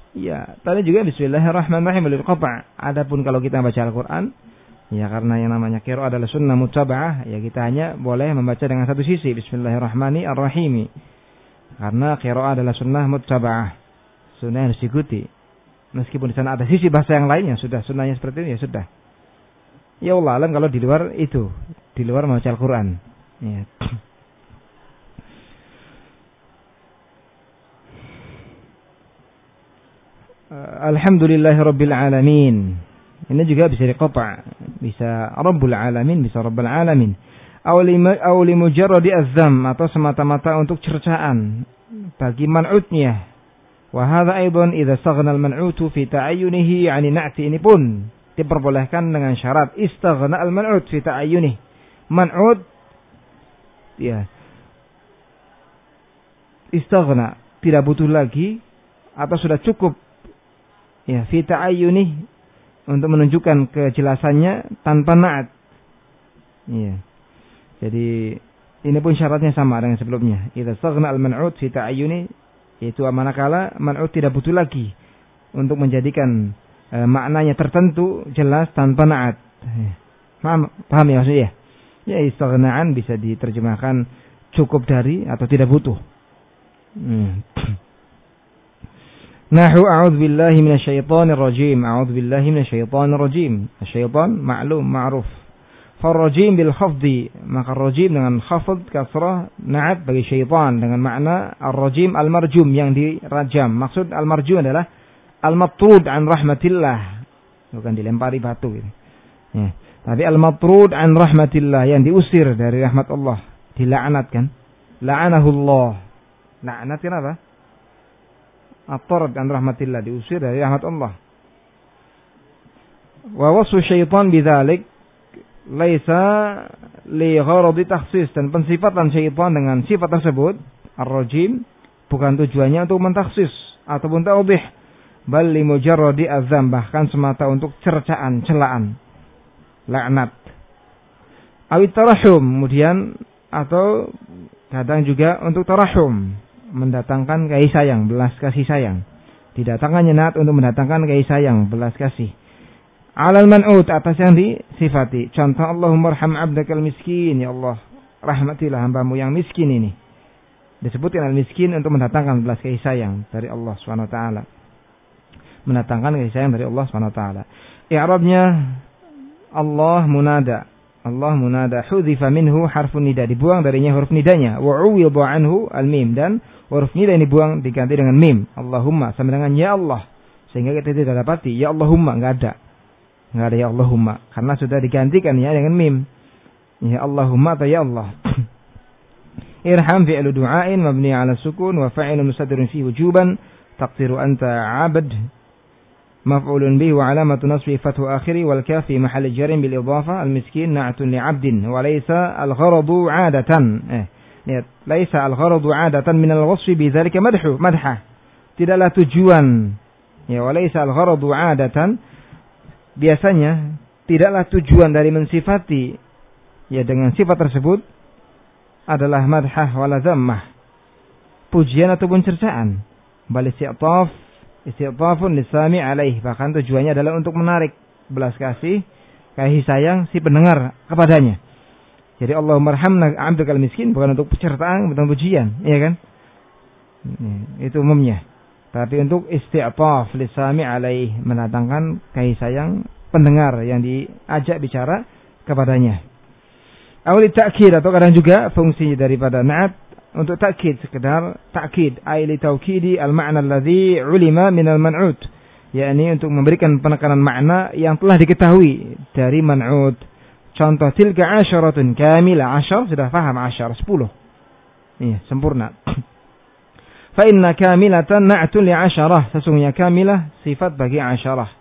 Ya, tadi juga bismillahirrahmanirrahim lil qata'. Adapun kalau kita baca Al-Qur'an, ya karena yang namanya qiraah adalah sunnah mutaba'ah, ya kita hanya boleh membaca dengan satu sisi, bismillahirrahmanirrahim. Karena qiraah adalah sunnah mutaba'ah. Sunnah yang harus diikuti. Meskipun di sana ada sisi bahasa yang lain, ya sudah sunnahnya seperti itu, ya sudah. Ya Allah alam kalau di luar itu, di luar membaca Al-Qur'an. Ya. Alhamdulillahirabbil alamin. Ini juga bisa diqata', bisa Rabbul alamin, bisa Rabbul alamin. Aw li mujarradi az-zam, atau semata-mata untuk cercaan bagi man'utnya. Wa hadza aidan idza staghna al-man'utu fi ta'ayyunihi 'ani na'ti, ini pun diperbolehkan dengan syarat istaghna al-man'ut fi ta'ayyunihi. Man'ut ya istaghna, tidak butuh lagi atau sudah cukup ya fi ta'ayyuni, untuk menunjukkan kejelasannya tanpa na'at. Iya. Jadi ini pun syaratnya sama dengan sebelumnya. Idza staghna al-man'ut fi ta'ayyuni, yaitu manakala man'ut tidak butuh lagi untuk menjadikan e, maknanya tertentu jelas tanpa na'at. Paham, paham ya maksudnya? Ya, istaghna'an bisa diterjemahkan cukup dari atau tidak butuh. Hmm. Nahu a'udzubillahi minasyaitonir rajim. A'udzubillahi minasyaitonir rajim. Asyaitan ma'lum ma'ruf. Farrajim bil khafdi, maka rajim dengan khafd kasrah na'at bagi syaitan dengan makna ar-rajim al-marjum, yang dirajam. Maksud al-marjum adalah al-matrud an rahmatillah, bukan dilempari batu gitu. Ya. Tapi al-matrud an rahmatillah, yang diusir dari rahmat Allah, dilaknat kan? La'anahullah. Laknat kenapa? At-tard an rahmatillah, diusir dari rahmat Allah. Wa wasfu syaitan bidzalik laisa li gharadi takhsis, dan pensifatan syaitan dengan sifat tersebut ar-rajim bukan tujuannya untuk mentakhsis ataupun ta'dih, bal li mujarradi azam, bahkan semata untuk cercaan, celaan, laknat. Awit tarahum, kemudian atau kadang juga untuk tarahum, mendatangkan kasih sayang, belas kasih sayang. Didatangkannya na'at untuk mendatangkan kasih sayang, belas kasih. Alal man'ut, atas yang disifati. Contoh, Allahumma arham abdakal miskin, ya Allah rahmatilah hambamu yang miskin ini. Disebutkan al-miskin untuk mendatangkan belas kasih sayang dari Allah subhanahu wa taala. Mendatangkan kasih sayang dari Allah subhanahu wa taala. I'rabnya Allah munada. Allah munada, hudhifa minhu harfun nida, dibuang darinya huruf nidanya. Wa uwidha anhu al-mim, dan huruf nida ini dibuang diganti dengan mim. Allahumma sama dengan ya Allah, sehingga kita tidak dapati ya Allahumma, enggak ada. Enggak ada ya Allahumma, karena sudah digantikan ya dengan mim. Ya Allahumma atau ya Allah. Irham fi'lu du'ain mabni 'ala sukun wa fa'ilun musaddarun fi wujuban taqdiru anta 'abd maf'ulun bihi wa 'alamatu nasbi fathu akhiri wal kaf fi mahalli jarrin bil idhafah. Al miskin na'tun li'abdin wa laysa al gharadu 'adatan. Eh, lihat, laysa al gharadu 'adatan min al wasfi bi dzalika madhu madha. Tidaklah tujuan, ya, wa laysa al gharadu 'adatan, biasanya tidaklah tujuan dari mensifati ya dengan sifat tersebut adalah madhah wala dhammah, pujian ataupun cercaan. Bal isti'taf, isti'tafun lisami alaih, bahkan tujuannya adalah untuk menarik belas kasih, kasih sayang si pendengar kepadanya. Jadi Allahumma arhamna abdakal miskin bukan untuk cercaan, bukan pujian, iya kan? Itu umumnya. Tapi untuk isti'taf lisami alaih, mendatangkan kasih sayang pendengar yang diajak bicara kepadanya. Awal ta'kid, atau kadang juga fungsi daripada na'at untuk ta'kid, sekedar ta'kid, ay li taukidi al-ma'na alladhi ulima min al-man'ut, yakni untuk memberikan penekanan makna yang telah diketahui dari man'ut. Contoh, tilka asyaratun kamilah, asyar sudah paham, asyar sepuluh, iya, sempurna. Fa inna kamilatan na'tun li asyarah, sesungguhnya kamilah sifat bagi asyarah.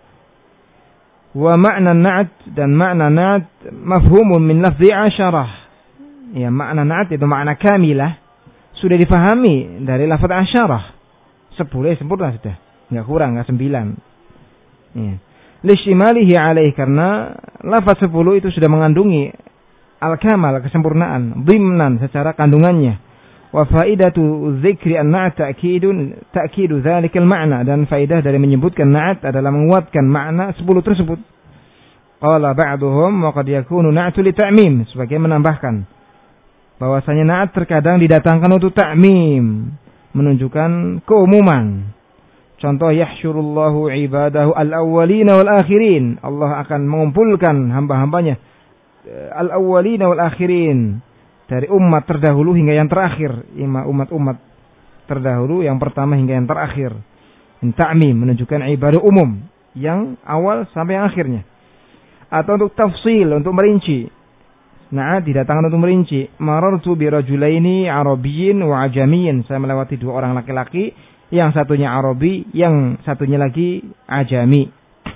Wa makna na'at, dan makna na'at mafhumun min lafzi asyarah. Ya, makna na'at itu makna kamilah sudah difahami dari lafaz asyarah. Sepuluh sempurna sudah, enggak kurang, enggak sembilan. Ya. Lishtimalihi alaih, karena lafaz sepuluh itu sudah mengandungi al-kamal, kesempurnaan, dhimnan secara kandungannya. Wa faidatu dzikri an-na'at ta'kidun ta'kidu dzalikal ma'na, dan faidah dari menyebutkan na'at adalah menguatkan makna sepuluh tersebut. Qala ba'duhum wa qad yakunu na'tu li ta'mim, sebagai menambahkan bahwasanya na'at terkadang didatangkan untuk ta'mim, menunjukkan keumuman. Contoh, yahsyurullahu ibadahu al-awwalina wal akhirin. Allah akan mengumpulkan hamba-hambanya al-awwalina wal akhirin, dari umat terdahulu hingga yang terakhir, umat-umat terdahulu yang pertama hingga yang terakhir. Ta'mim menunjukkan ibadah umum yang awal sampai yang akhirnya. Atau untuk tafsil, untuk merinci. Nah, didatangkan untuk merinci. Marartu bi rajulaini arabiyyin wa ajamiyyin. Saya melewati dua orang laki-laki, yang satunya Arabi, yang satunya lagi Ajami.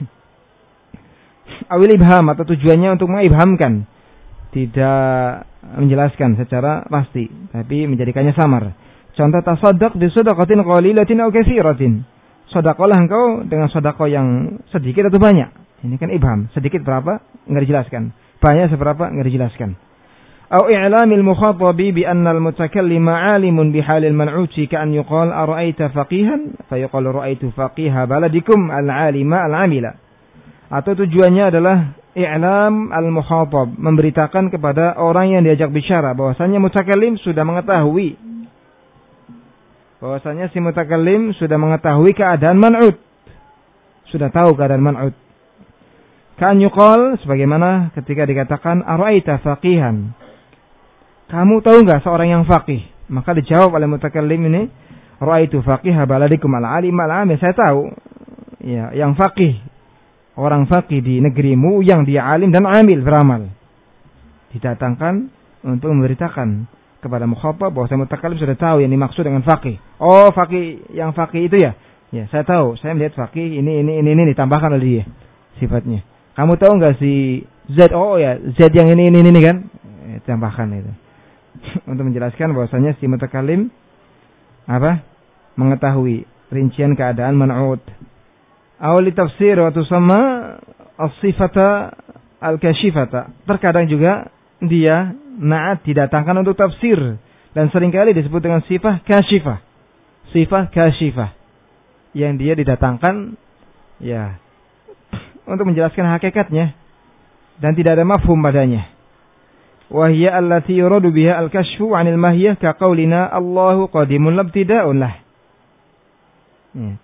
Awil ibham, atau tujuannya untuk mengibhamkan, tidak menjelaskan secara pasti, tapi menjadikannya samar. Contoh, tasaddaq bi shadaqatin qalilatin aw katsiratin. Sedekahlah engkau dengan sedekah yang sedikit atau banyak. Ini kan ibham. Sedikit berapa? Enggak dijelaskan. Banyak seberapa? Enggak dijelaskan. Au i'lamil mukhatabi bi anna al-mutakallima 'alimun bi halil man'uti ka an yuqal ara'aita faqihan fa yuqal ra'aitu faqiha baladikum al-'alima al-'amila. Atau tujuannya adalah i'lam al-mukhatab, memberitakan kepada orang yang diajak bicara bahwasanya mutakallim sudah mengetahui, bahwasanya si mutakallim sudah mengetahui keadaan man'ut, sudah tahu keadaan man'ut. Kan yuqal, sebagaimana ketika dikatakan ara'aita faqihan, kamu tahu enggak seorang yang faqih? Maka dijawab oleh mutakallim ini, ra'aitu faqiha baladikum al-'alim al-'amil. Saya tahu ya, yang faqih, orang faqih di negerimu yang dia alim dan amil, beramal. Didatangkan untuk memberitakan kepada mukhatab bahwa saya mutakallim sudah tahu yang dimaksud dengan faqih. Oh, faqih, yang faqih itu ya? Ya, saya tahu. Saya melihat faqih ini ini ini ini ditambahkan oleh dia sifatnya. Kamu tahu enggak si Z? Oh ya, Z yang ini ini ini kan? Eh, tambahkan itu. Untuk menjelaskan bahwasanya si mutakallim apa? Mengetahui rincian keadaan man'ut. Awal tafsir wa tusamma as-sifata al-kashifata. Terkadang juga dia na'at didatangkan untuk tafsir, dan seringkali disebut dengan sifat kashifah. Sifat kashifah yang dia didatangkan ya untuk menjelaskan hakikatnya dan tidak ada mafhum padanya. Wa hiya allati yuradu biha al-kashfu 'anil mahiyah ka qaulina Allahu qadimun labtida'un lah. Ya.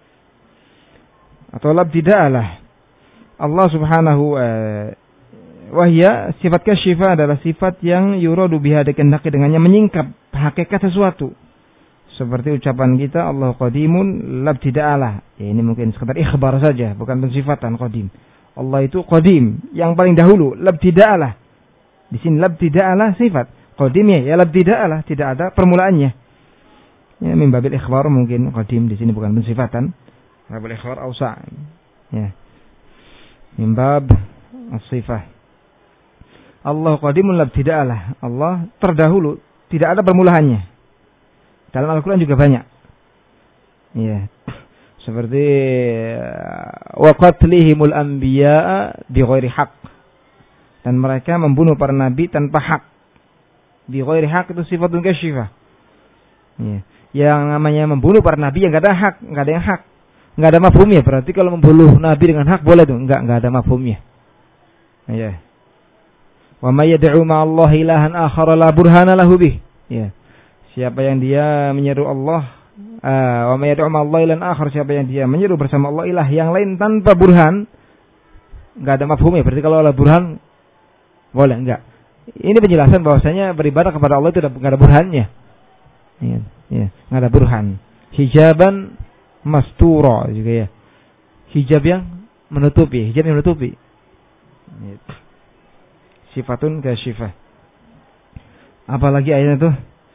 Atau labtida'alah. Allah Subhanahu uh, wa hiya, sifat kasyifah adalah sifat yang yuradu biha, dikehendaki dengannya menyingkap hakikat sesuatu. Seperti ucapan kita Allah qadimun labtida'alah. Ya, ini mungkin sekedar ikhbar saja, bukan pensifatan qadim. Allah itu qadim, yang paling dahulu, labtida'alah. Di sini labtida'alah sifat. Qadim ya, ya labtida'alah, tidak ada permulaannya. Ya, min babil ikhbar mungkin qadim di sini bukan pensifatan. Babil ikhbar awsa'. Ya. Min bab as-sifah. Allah qadimun labtida'alah. Allah terdahulu, tidak ada permulaannya. Dalam Al-Quran juga banyak. Ya. Seperti wa qatlihimul anbiya'a bighairi haqq. Dan mereka membunuh para nabi tanpa hak. Bighairi haqq itu sifatun kasyifah. Ya. Yang namanya membunuh para nabi yang enggak ada hak, enggak ada yang hak. Enggak ada mafhumnya. Berarti kalau membunuh nabi dengan hak boleh tuh? Enggak, enggak ada mafhumnya. Ya. Wa may yad'u ma'allahi ilahan akhar la burhana lahu bih. Ya. Siapa yang dia menyeru Allah, wa may yad'u ma'allahi ilahan akhar, siapa yang dia menyeru bersama Allah ilah yang lain tanpa burhan, enggak ada mafhumnya. Berarti kalau ada burhan boleh enggak? Ini penjelasan bahwasanya beribadah kepada Allah itu enggak ada burhannya. Ya, ya, enggak ada burhan. Hijaban mastura juga ya. Hijab yang menutupi, hijab yang menutupi. Ya. Sifatun kasyifah. Apalagi ayatnya tuh?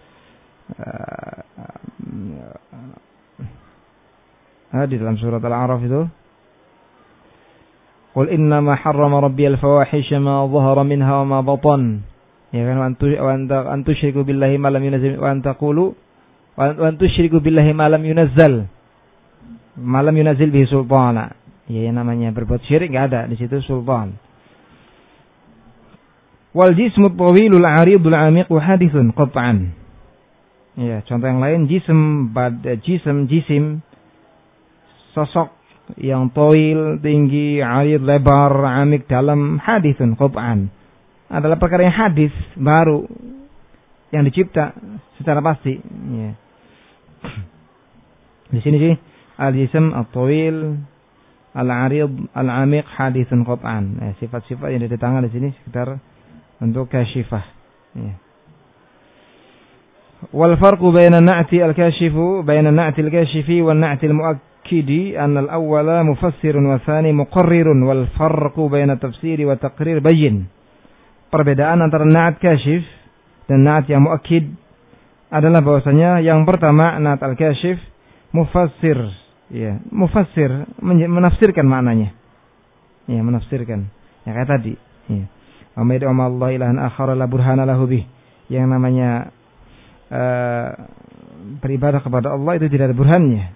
Uh, di dalam surat Al-A'raf itu, qul innama harrama rabbiyal fawahisha ma dhahara minha wa ma batan. Ya kan, wa anta antusyriku billahi ma lam yunzil wa antaqulu wa antusyriku billahi ma lam yunazzal ma lam yunazzil bihi sultana. Ya, yang namanya berbuat syirik enggak ada di situ sultan. Wal jismu tawilul 'aridul 'amiq hadithun qat'an. Ya, contoh yang lain jism, bad, jism, jisim, sosok yang toil, tinggi, arid, lebar, amik, dalam, hadithun, qub'an. Adalah perkara yang hadis, baru, yang dicipta secara pasti. Ya. Di sini sih, al-jism, al-tawil, al-arid, al-amik, hadithun, qub'an. Ya, sifat-sifat yang didatangkan di sini sekitar untuk kasyifah. Ya. Wal farqu baina an-na'ti al-kashifu baina an-na'ti al-kashifi wan na'ti al-mu'akkidi anna al-awwala mufassirun wa tsani muqarrirun wal farqu baina tafsiri wa taqrir bayyin. Perbedaan antara na'at kashif dan na'at yang muakkid adalah bahwasanya yang pertama na'at al-kashif mufassir, ya, mufassir menafsirkan maknanya. Ya, menafsirkan. Ya kayak tadi, ya. Wa ma yad'u Allah ilahan akhar la burhana lahu bih. Yang namanya uh, beribadah kepada Allah itu tidak ada burhannya.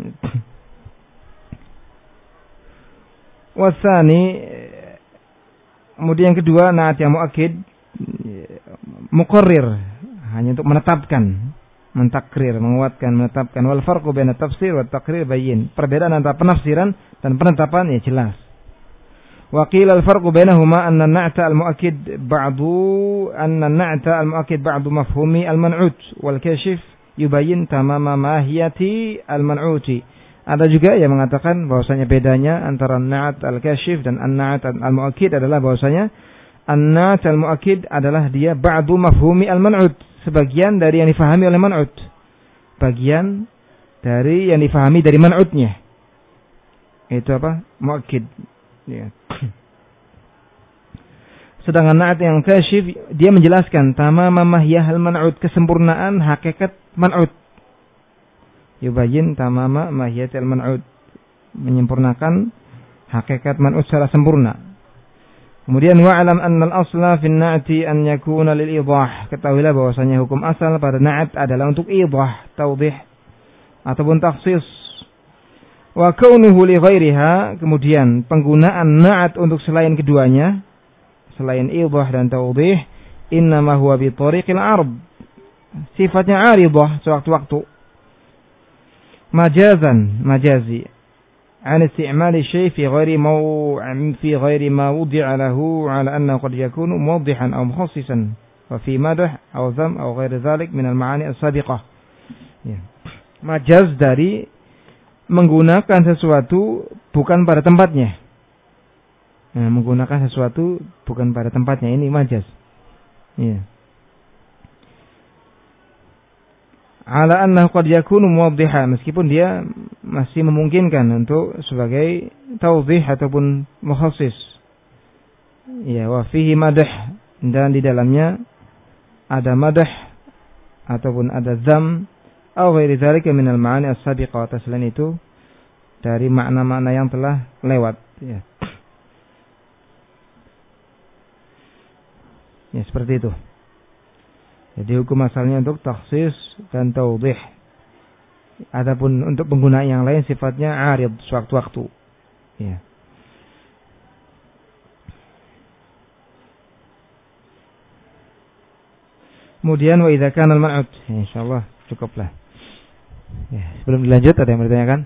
Wasani, kemudian yang kedua na'at yang muakkid muqarrir, hanya untuk menetapkan, mentakrir, menguatkan, menetapkan. Wal farqu baina tafsir wa taqrir bayyin. Perbedaan antara penafsiran dan penetapan ya jelas. Wa qila al farqu bainahuma anna an-na'ta al-muakkid ba'du anna an-na'ta al-muakkid ba'du mafhumi al-man'ut wal kashif yubayyin tamama mahiyati al-man'uti. Ada juga yang mengatakan bahwasanya bedanya antara na'at al-kashif dan an-na'at al-muakkid adalah bahwasanya an-na'at al-muakkid adalah dia ba'du mafhumi al-man'ut, sebagian dari yang difahami oleh man'ut, bagian dari yang difahami dari man'utnya. Itu apa? Muakkid. Ya. Sedangkan na'at yang kashif dia menjelaskan tamama mahiyah al-man'ut, kesempurnaan hakikat man'ut. Yubayyin tamama mahiyat al-man'ut, menyempurnakan hakikat man'ut secara sempurna. Kemudian wa'alam anna al-asla fi an-na'ti an yakuna lil idah. Ketahuilah bahwasanya hukum asal pada na'at adalah untuk idah, taudhih ataupun takhsis. Wa kaunuhu li ghairiha, kemudian penggunaan na'at untuk selain keduanya, selain idah dan taudhih, innama huwa bi tariqil 'ard. Sifatnya 'aridah sewaktu-waktu. Majazan, majazi. An isti'mal syai' fi ghairi maw fi ghairi ma wudi'a lahu 'ala annahu qad yakunu muwaddihan aw mukhassisan wa fi madah aw dham aw ghairi dhalik min al-ma'ani as-sabiqah. Ya. Majaz dari menggunakan sesuatu bukan pada tempatnya. Nah, menggunakan sesuatu bukan pada tempatnya, ini majaz. Ya. Ala annahu qad yakunu muwaddihan, meskipun dia masih memungkinkan untuk sebagai taudhih ataupun mukhassis. Ya, wa fihi madah, dan di dalamnya ada madah ataupun ada dzam atau ghairi dzalika min al-ma'ani as-sabiqah, selain itu dari makna-makna yang telah lewat, ya. Ya, seperti itu. Jadi hukum asalnya untuk takhsis dan taudhih. Adapun untuk penggunaan yang lain sifatnya 'arid, sewaktu-waktu. Ya. Kemudian wa idza kana al-man'ut, insyaallah cukuplah. Ya, sebelum dilanjut ada yang bertanyakan?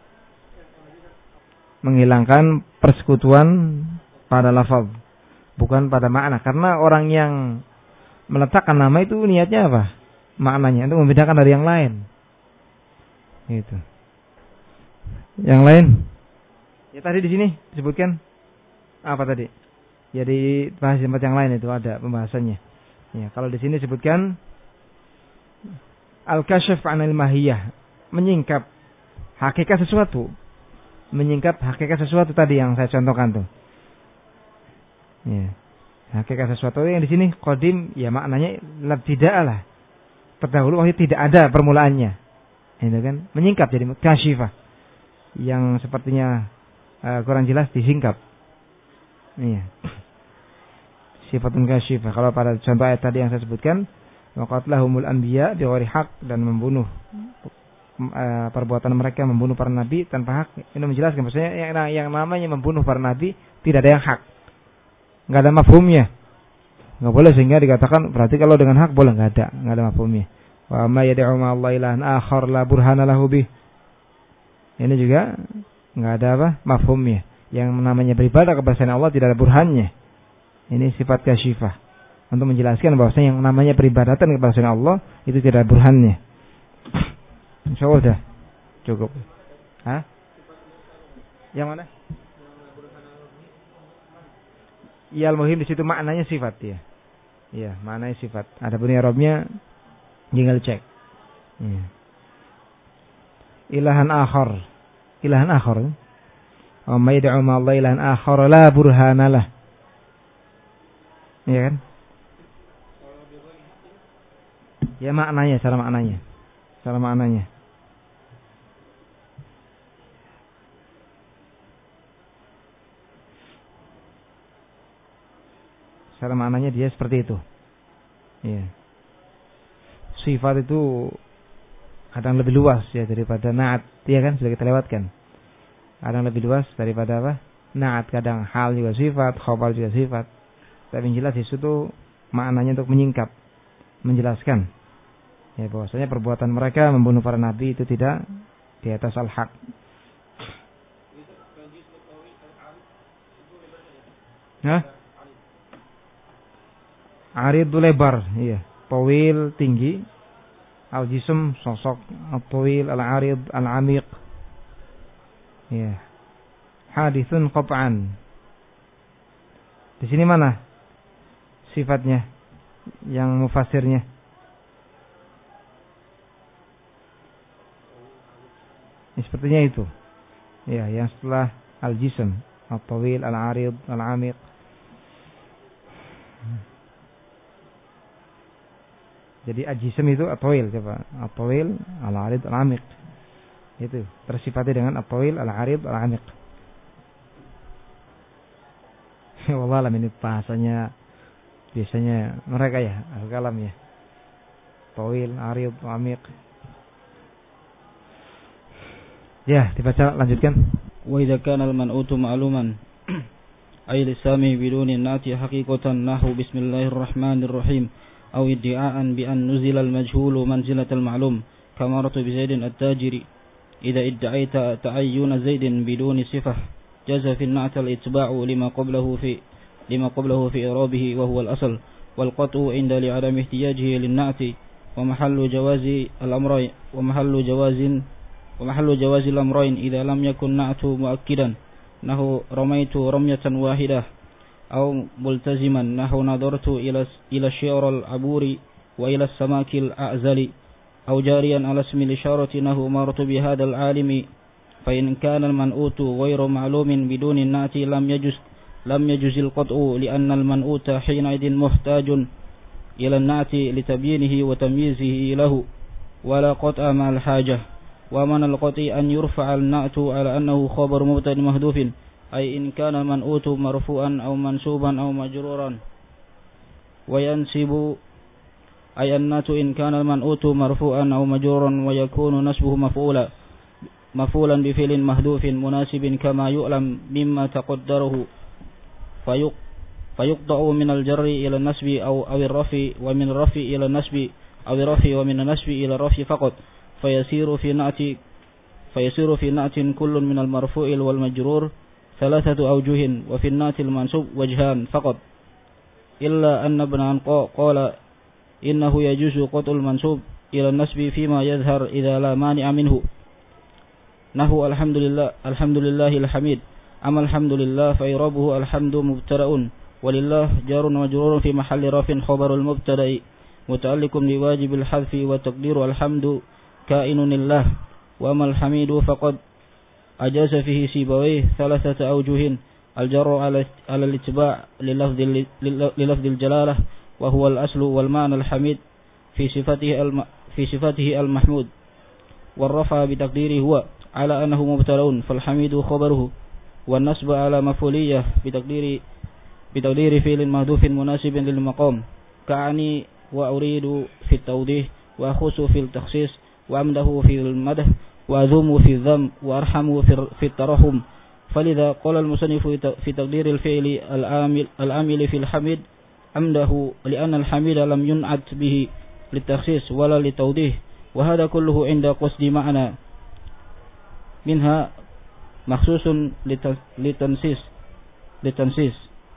Menghilangkan persekutuan pada lafaz, bukan pada makna. Karena orang yang meletakkan nama itu niatnya apa? Maknanya untuk membedakan dari yang lain. Gitu. Yang lain? Ya tadi di sini disebutkan apa tadi? Ya di bahas tempat yang lain itu ada pembahasannya. Ya, kalau di sini disebutkan al-kashf 'anil mahiyah, menyingkap hakikat sesuatu. Menyingkap hakikat sesuatu tadi yang saya contohkan tuh. Ya. Hakikat sesuatu yang di sini qadim, ya maknanya tidak lah. Terdahulu waktu tidak ada permulaannya. Itu kan menyingkap jadi kasyifah. Yang sepertinya uh, kurang jelas disingkap. Iya. Sifatun kasyifah. Kalau pada contoh ayat tadi yang saya sebutkan, waqatlahumul anbiya bighairi haq, dan membunuh uh, perbuatan mereka membunuh para nabi tanpa hak. Ini menjelaskan maksudnya yang, yang namanya membunuh para nabi tidak ada yang hak. Enggak ada mafhumnya. Enggak boleh sehingga dikatakan berarti kalau dengan hak boleh, enggak ada, enggak ada mafhumnya. Wa ma yad'u ma Allah ilahan akhar la burhana lahu bih. Ini juga enggak ada apa? Mafhumnya. Yang namanya beribadah kepada selain Allah tidak ada burhannya. Ini sifat kasyifah. Untuk menjelaskan bahwasanya yang namanya peribadatan kepada selain Allah itu tidak ada burhannya. Insyaallah sudah cukup. Hah? Yang mana? Ya al-muhim di situ maknanya sifat ya. Iya, maknanya sifat. Adapun i'rabnya tinggal cek. Ya. Ilahan akhar. Ilahan akhar. Wa may yad'u ma Allah ilahan akhar la burhanalah. Iya kan? Ya maknanya, cara maknanya. Cara maknanya. Cara maknanya dia seperti itu. Iya. Sifat itu kadang lebih luas ya daripada na'at, ya kan sudah kita lewatkan. Kadang lebih luas daripada apa? Na'at, kadang hal juga sifat, khabar juga sifat. Tapi yang jelas itu tuh maknanya untuk menyingkap, menjelaskan. Ya bahwasanya perbuatan mereka membunuh para nabi itu tidak di atas al-haq. Hah? Arid lebar, iya. Tawil tinggi. Al-jism sosok. Al-tawil, al-arid, al-amiq. Iya. Hadithun qat'an. Di sini mana sifatnya yang mufasirnya? Ya, sepertinya itu. Ya, yang setelah al-jism, al-tawil, al-arid, al-amiq. Jadi al-jism itu at-tawil, coba. At-tawil, al-arid, al-amiq. Itu tersifati dengan at-tawil, al-arid, al-amiq. Wallah alam, ini bahasanya biasanya mereka ya, al-kalam ya. Tawil, arid, amiq. Ya, dibaca lanjutkan. Wa idza kana al-man'utu ma'luman ay lisami biduni nati haqiqatan nahu bismillahirrahmanirrahim aw iddi'aan bi an nuzila al-majhulu manzilatal ma'lum kama ratu bi zaidin at-tajiri idza idda'aita ta'ayyuna zaidin biduni sifah jaza fi an-na'at al-itba'u lima qablahu fi lima qablahu fi i'rabihi wa huwa al-asl wal qat'u inda li'adam ihtiyajihi lin-na'ti wa mahallu jawazi al-amrayn wa mahallu jawazin wa mahallu jawazi al-amrayn idza lam yakun na'tu mu'akkidan nahu ramaitu ramyatan wahidah aw multaziman nahu nadartu ila ila syi'r al-aburi wa ila as-samaki al-a'zali aw jariyan ala ismi al-isharati nahu martu bi hadha al-alimi fa in kana al-man'utu ghayra ma'lumin biduni an-na'ti lam yajuz lam yajuz al-qat'u li anna al-man'uta hina idin muhtajun ila an-na'ti li tabyinihi wa tamyizihi lahu wa la qat'a ma al-hajah wa man al-qat'i an yurfa'a al-na'tu ala annahu khabar mubtada mahdhufin ay in kana man'utu marfu'an aw mansuban aw majruran wa yansibu ay an-na'tu in kana man'utu marfu'an aw majruran wa yakunu nasbuhu maf'ula maf'ulan bi fi'lin mahdhufin munasibin kama yu'lam mimma taqaddaruhu fayuq fayuqta'u min al-jarri ila an-nasbi aw aw ar-rafi wa min ar-rafi ila an-nasbi aw ar-rafi wa min an-nasbi ila ar-rafi faqat fayasiru fi na'ti fayasiru fi na'tin kullun min al-marfu'il wal majrur ثلاثة أوجه وفي النات المنصوب وجهان فقط إلا أن ابن عنقاء قال إنه يجوز قطع المنصوب إلى النسب فيما يظهر إذا لا مانع منه نحو الحمد لله الحمد لله الحميد أما الحمد لله فإعرابه الحمد مبتدأ ولله جار ومجرور في محل رفع خبر المبتدأ متعلق بواجب الحذف وتقدير الحمد كائن لله وأما الحميد فقد أجاز فيه سيبويه ثلاثة أوجه الجر على على الاتباع للفظ للفظ الجلالة وهو الأصل والمعنى الحميد في صفته الم في صفته المحمود والرفع بتقديره هو على أنه مبتدأ فالحميد خبره والنصب على مفعولية بتقدير بتقدير فعل محذوف مناسب للمقام كعني وأريد في التوضيح وأخص في التخصيص وأمده في المدح وأذم في الذم وأرحم في الترحم فلذا قال المصنف في تقدير الفعل العامل العامل في الحميد أمده لأن الحميد لم ينعت به للتخصيص ولا للتوضيح، وهذا كله عند قصد معنى منها مخصوص للتنسيس للتنسيس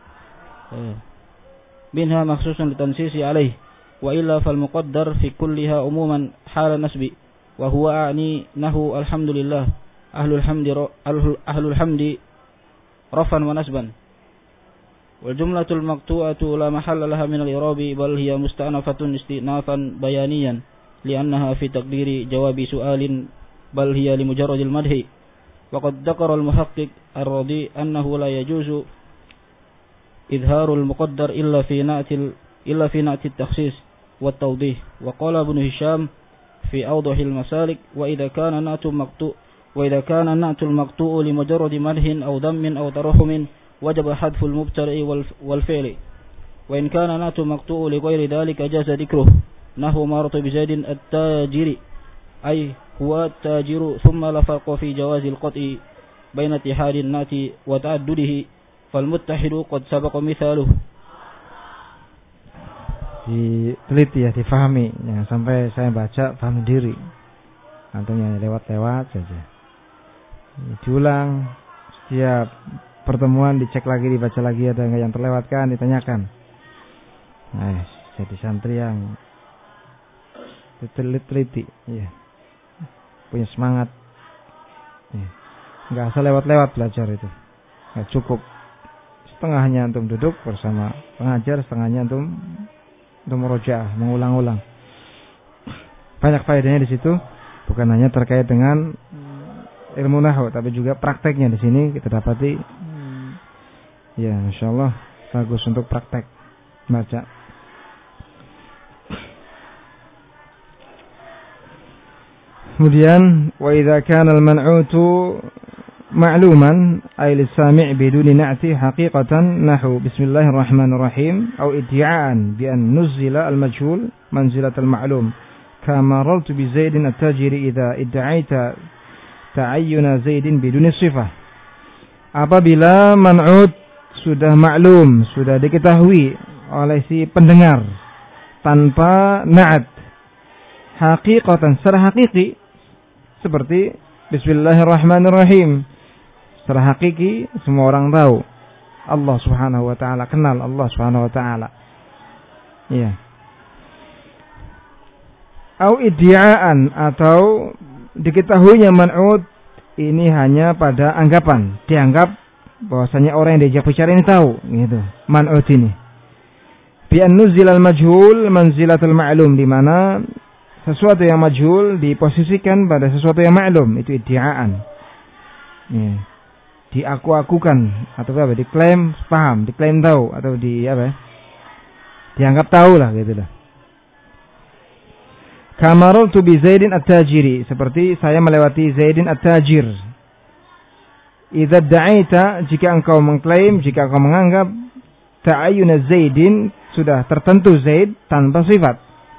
منها مخصوص للتنسيس عليه، وإلا فالمقدر في كلها عموما حال النسب، وهو أعني نحو الحمد لله أهل الحمد أهل الحمد رفعا ونسبا. والجملة المقطوعة لا محل لها من الإعراب، بل هي مستأنفة استئنافا بيانيا لأنها في تقدير جواب سؤال، بل هي لمجرد المدح. وقد ذكر المحقق الرضي أنه لا يجوز إظهار المقدر إلا في نعت إلا في نعت التخصيص والتوضيح. وقال ابن هشام في أوضح المسالك: وإذا كان النعت مقطوع وإذا كان النعت المقطوع لمجرد مدح أو ذم أو ترحم وجب حذف المبتدأ والفعل، وإن كان النعت مقطوع لغير ذلك جاز ذكره، نحو مررت بزيد التاجر، أي هو التاجر، ثم لا فرق في جواز القطع بين اتحاد النعت وتعدده، فالمتحد قد سبق مثاله. Diteliti ya, difahami, jangan sampai saya baca paham diri, antumnya lewat-lewat saja. Diulang setiap pertemuan, dicek lagi, dibaca lagi, ada nggak yang terlewatkan, ditanyakan. Nah, jadi santri yang diteliti, ya, punya semangat, ya. Nggak asal lewat-lewat belajar itu, nggak cukup. Setengahnya antum duduk bersama pengajar, setengahnya antum untuk murojaah, mengulang-ulang. Banyak faedahnya di situ, bukan hanya terkait dengan ilmu nahwu, tapi juga prakteknya di sini kita dapati. Ya, insyaallah bagus untuk praktek baca. Kemudian wa idza kana al-man'utu ma'luman ay lis-sami' biduni na'ti haqiqatan nahwu bismillahirrahmanirrahim aw iddi'an bi an nuzila al-majhul manzilat al-ma'lum kama marartu bi zaidin at-tajiri idza idda'aita ta'ayyuna zaidin biduni sifah. Apabila man'ut sudah maklum, sudah diketahui oleh si pendengar tanpa na'at haqiqatan, secara hakiki, seperti bismillahirrahmanirrahim, secara hakiki semua orang tahu Allah Subhanahu wa taala, kenal Allah Subhanahu wa taala. Iya. Au iddi'aan, atau diketahuinya man'ut ini hanya pada anggapan, dianggap bahwasanya orang yang diajak bicara ini tahu, gitu. Man'ut ini. Bi an nuzilal majhul manzilatul ma'lum, di mana sesuatu yang majhul diposisikan pada sesuatu yang maklum, itu iddi'aan. Ya. Diaku-akukan atau apa? Diklaim paham, diklaim tahu, atau di apa? Dianggap tahu lah, gitu lah. Kamarultu bi Zaidin at-tajiri, seperti saya melewati Zaidin at-tajir. Idza da'aita, jika engkau mengklaim, jika engkau menganggap ta'ayyuna Zaidin, sudah tertentu Zaid tanpa sifat.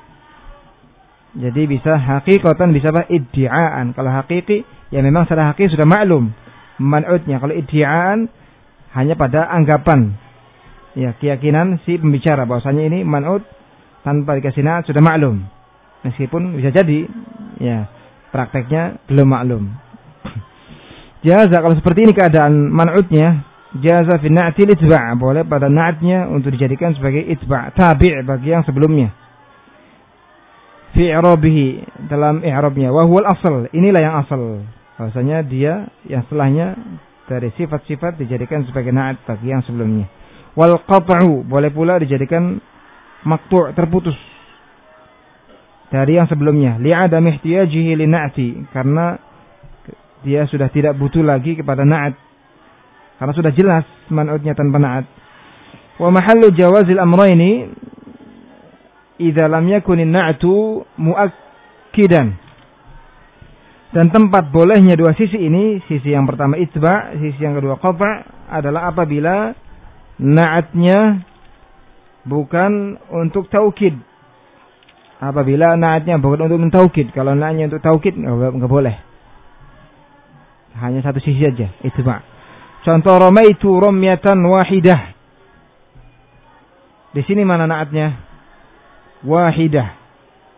Jadi bisa hakikatan, bisa apa? Iddi'aan. Kalau hakiki, ya memang secara hakiki sudah maklum man'utnya. Kalau iddi'aan, hanya pada anggapan, ya, keyakinan si pembicara bahwasanya ini man'ut tanpa dikasih na'at sudah maklum. Meskipun bisa jadi, ya, prakteknya belum maklum. Jaza, kalau seperti ini keadaan man'utnya, jaza fi na'til itba', boleh pada na'atnya untuk dijadikan sebagai itba', tabi' bagi yang sebelumnya. Fi i'rabihi, dalam i'rabnya, wa huwal asal, inilah yang asal. Bahwasanya dia yang setelahnya dari sifat-sifat dijadikan sebagai na'at bagi yang sebelumnya. Wal qat'u, boleh pula dijadikan maqtu', terputus dari yang sebelumnya, li'adam ihtiyajihi li na'ti, karena dia sudah tidak butuh lagi kepada na'at, karena sudah jelas man'utnya tanpa na'at. Wa mahallu jawazil amrayni idza lam yakunin na'tu muakkidan, dan tempat bolehnya dua sisi ini, sisi yang pertama itba', sisi yang kedua qata', adalah apabila na'atnya bukan untuk taukid. Apabila na'atnya bukan untuk taukid. Kalau na'atnya untuk taukid, enggak boleh. Hanya satu sisi saja, itba'. Contoh, ramaitu ramyatan wahidah. Di sini mana na'atnya? Wahidah.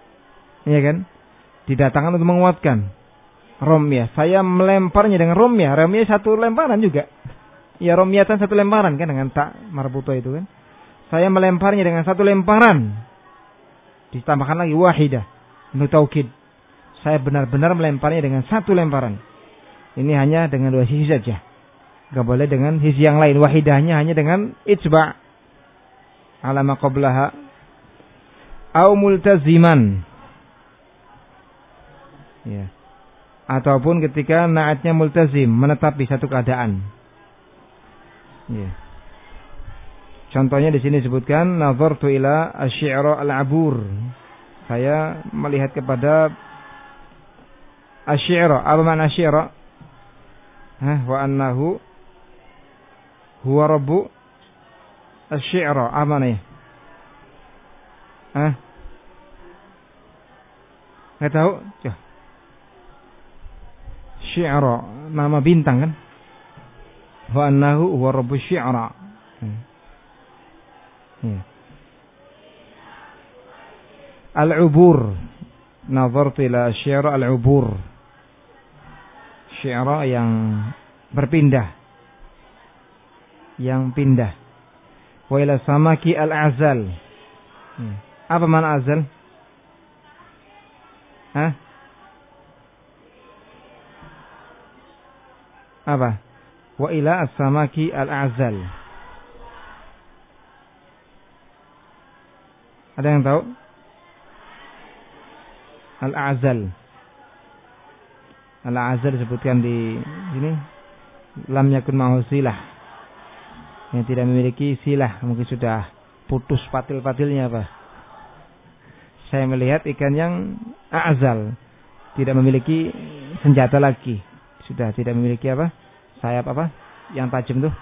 Iya kan? Didatangkan untuk menguatkan. Romyah, saya melemparnya dengan romyah. Romyah satu lemparan juga. Ya romyatan satu lemparan kan dengan tak marbuto itu kan. Saya melemparnya dengan satu lemparan. Ditambahkan lagi wahidah. Untuk taukid. Saya benar-benar melemparnya dengan satu lemparan. Ini hanya dengan dua sisi saja. Gak boleh dengan sisi yang lain. Wahidahnya hanya dengan itsba' ala ma qablaha. Au multaziman. Ya. Ataupun ketika naatnya multazim, menetap di satu keadaan. Ya. Contohnya di sini disebutkan nazartu ila asy-syi'ra al-'abur. Saya melihat kepada asy-syi'ra. Apa makna asy-syi'ra? Hah, wa annahu huwa rabbu asy-syi'ra. Apa maknanya? Hah? Enggak tahu? Coba. Syi'ra, nama bintang kan? Wa annahu huwa rabbus syi'ra. Hmm. Ya. Al-ubur. Nazartu ila syi'ra al-ubur. Syi'ra yang berpindah. Yang pindah. Wa ila samaki al-azal. Hmm. Apa makna azal? Hah? Apa? Wa ila as-samaki al-azal. Ada yang tahu? Al-azal. Al-azal disebutkan di sini. Lam yakun ma'hu silah. Yang tidak memiliki silah. Mungkin sudah putus patil-patilnya apa? Saya melihat ikan yang azal. Tidak memiliki senjata lagi. Sudah tidak memiliki apa? Sayap apa? Yang tajam tuh.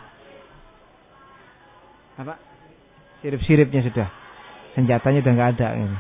Apa? Sirip-siripnya sudah. Senjatanya sudah enggak ada. Ini.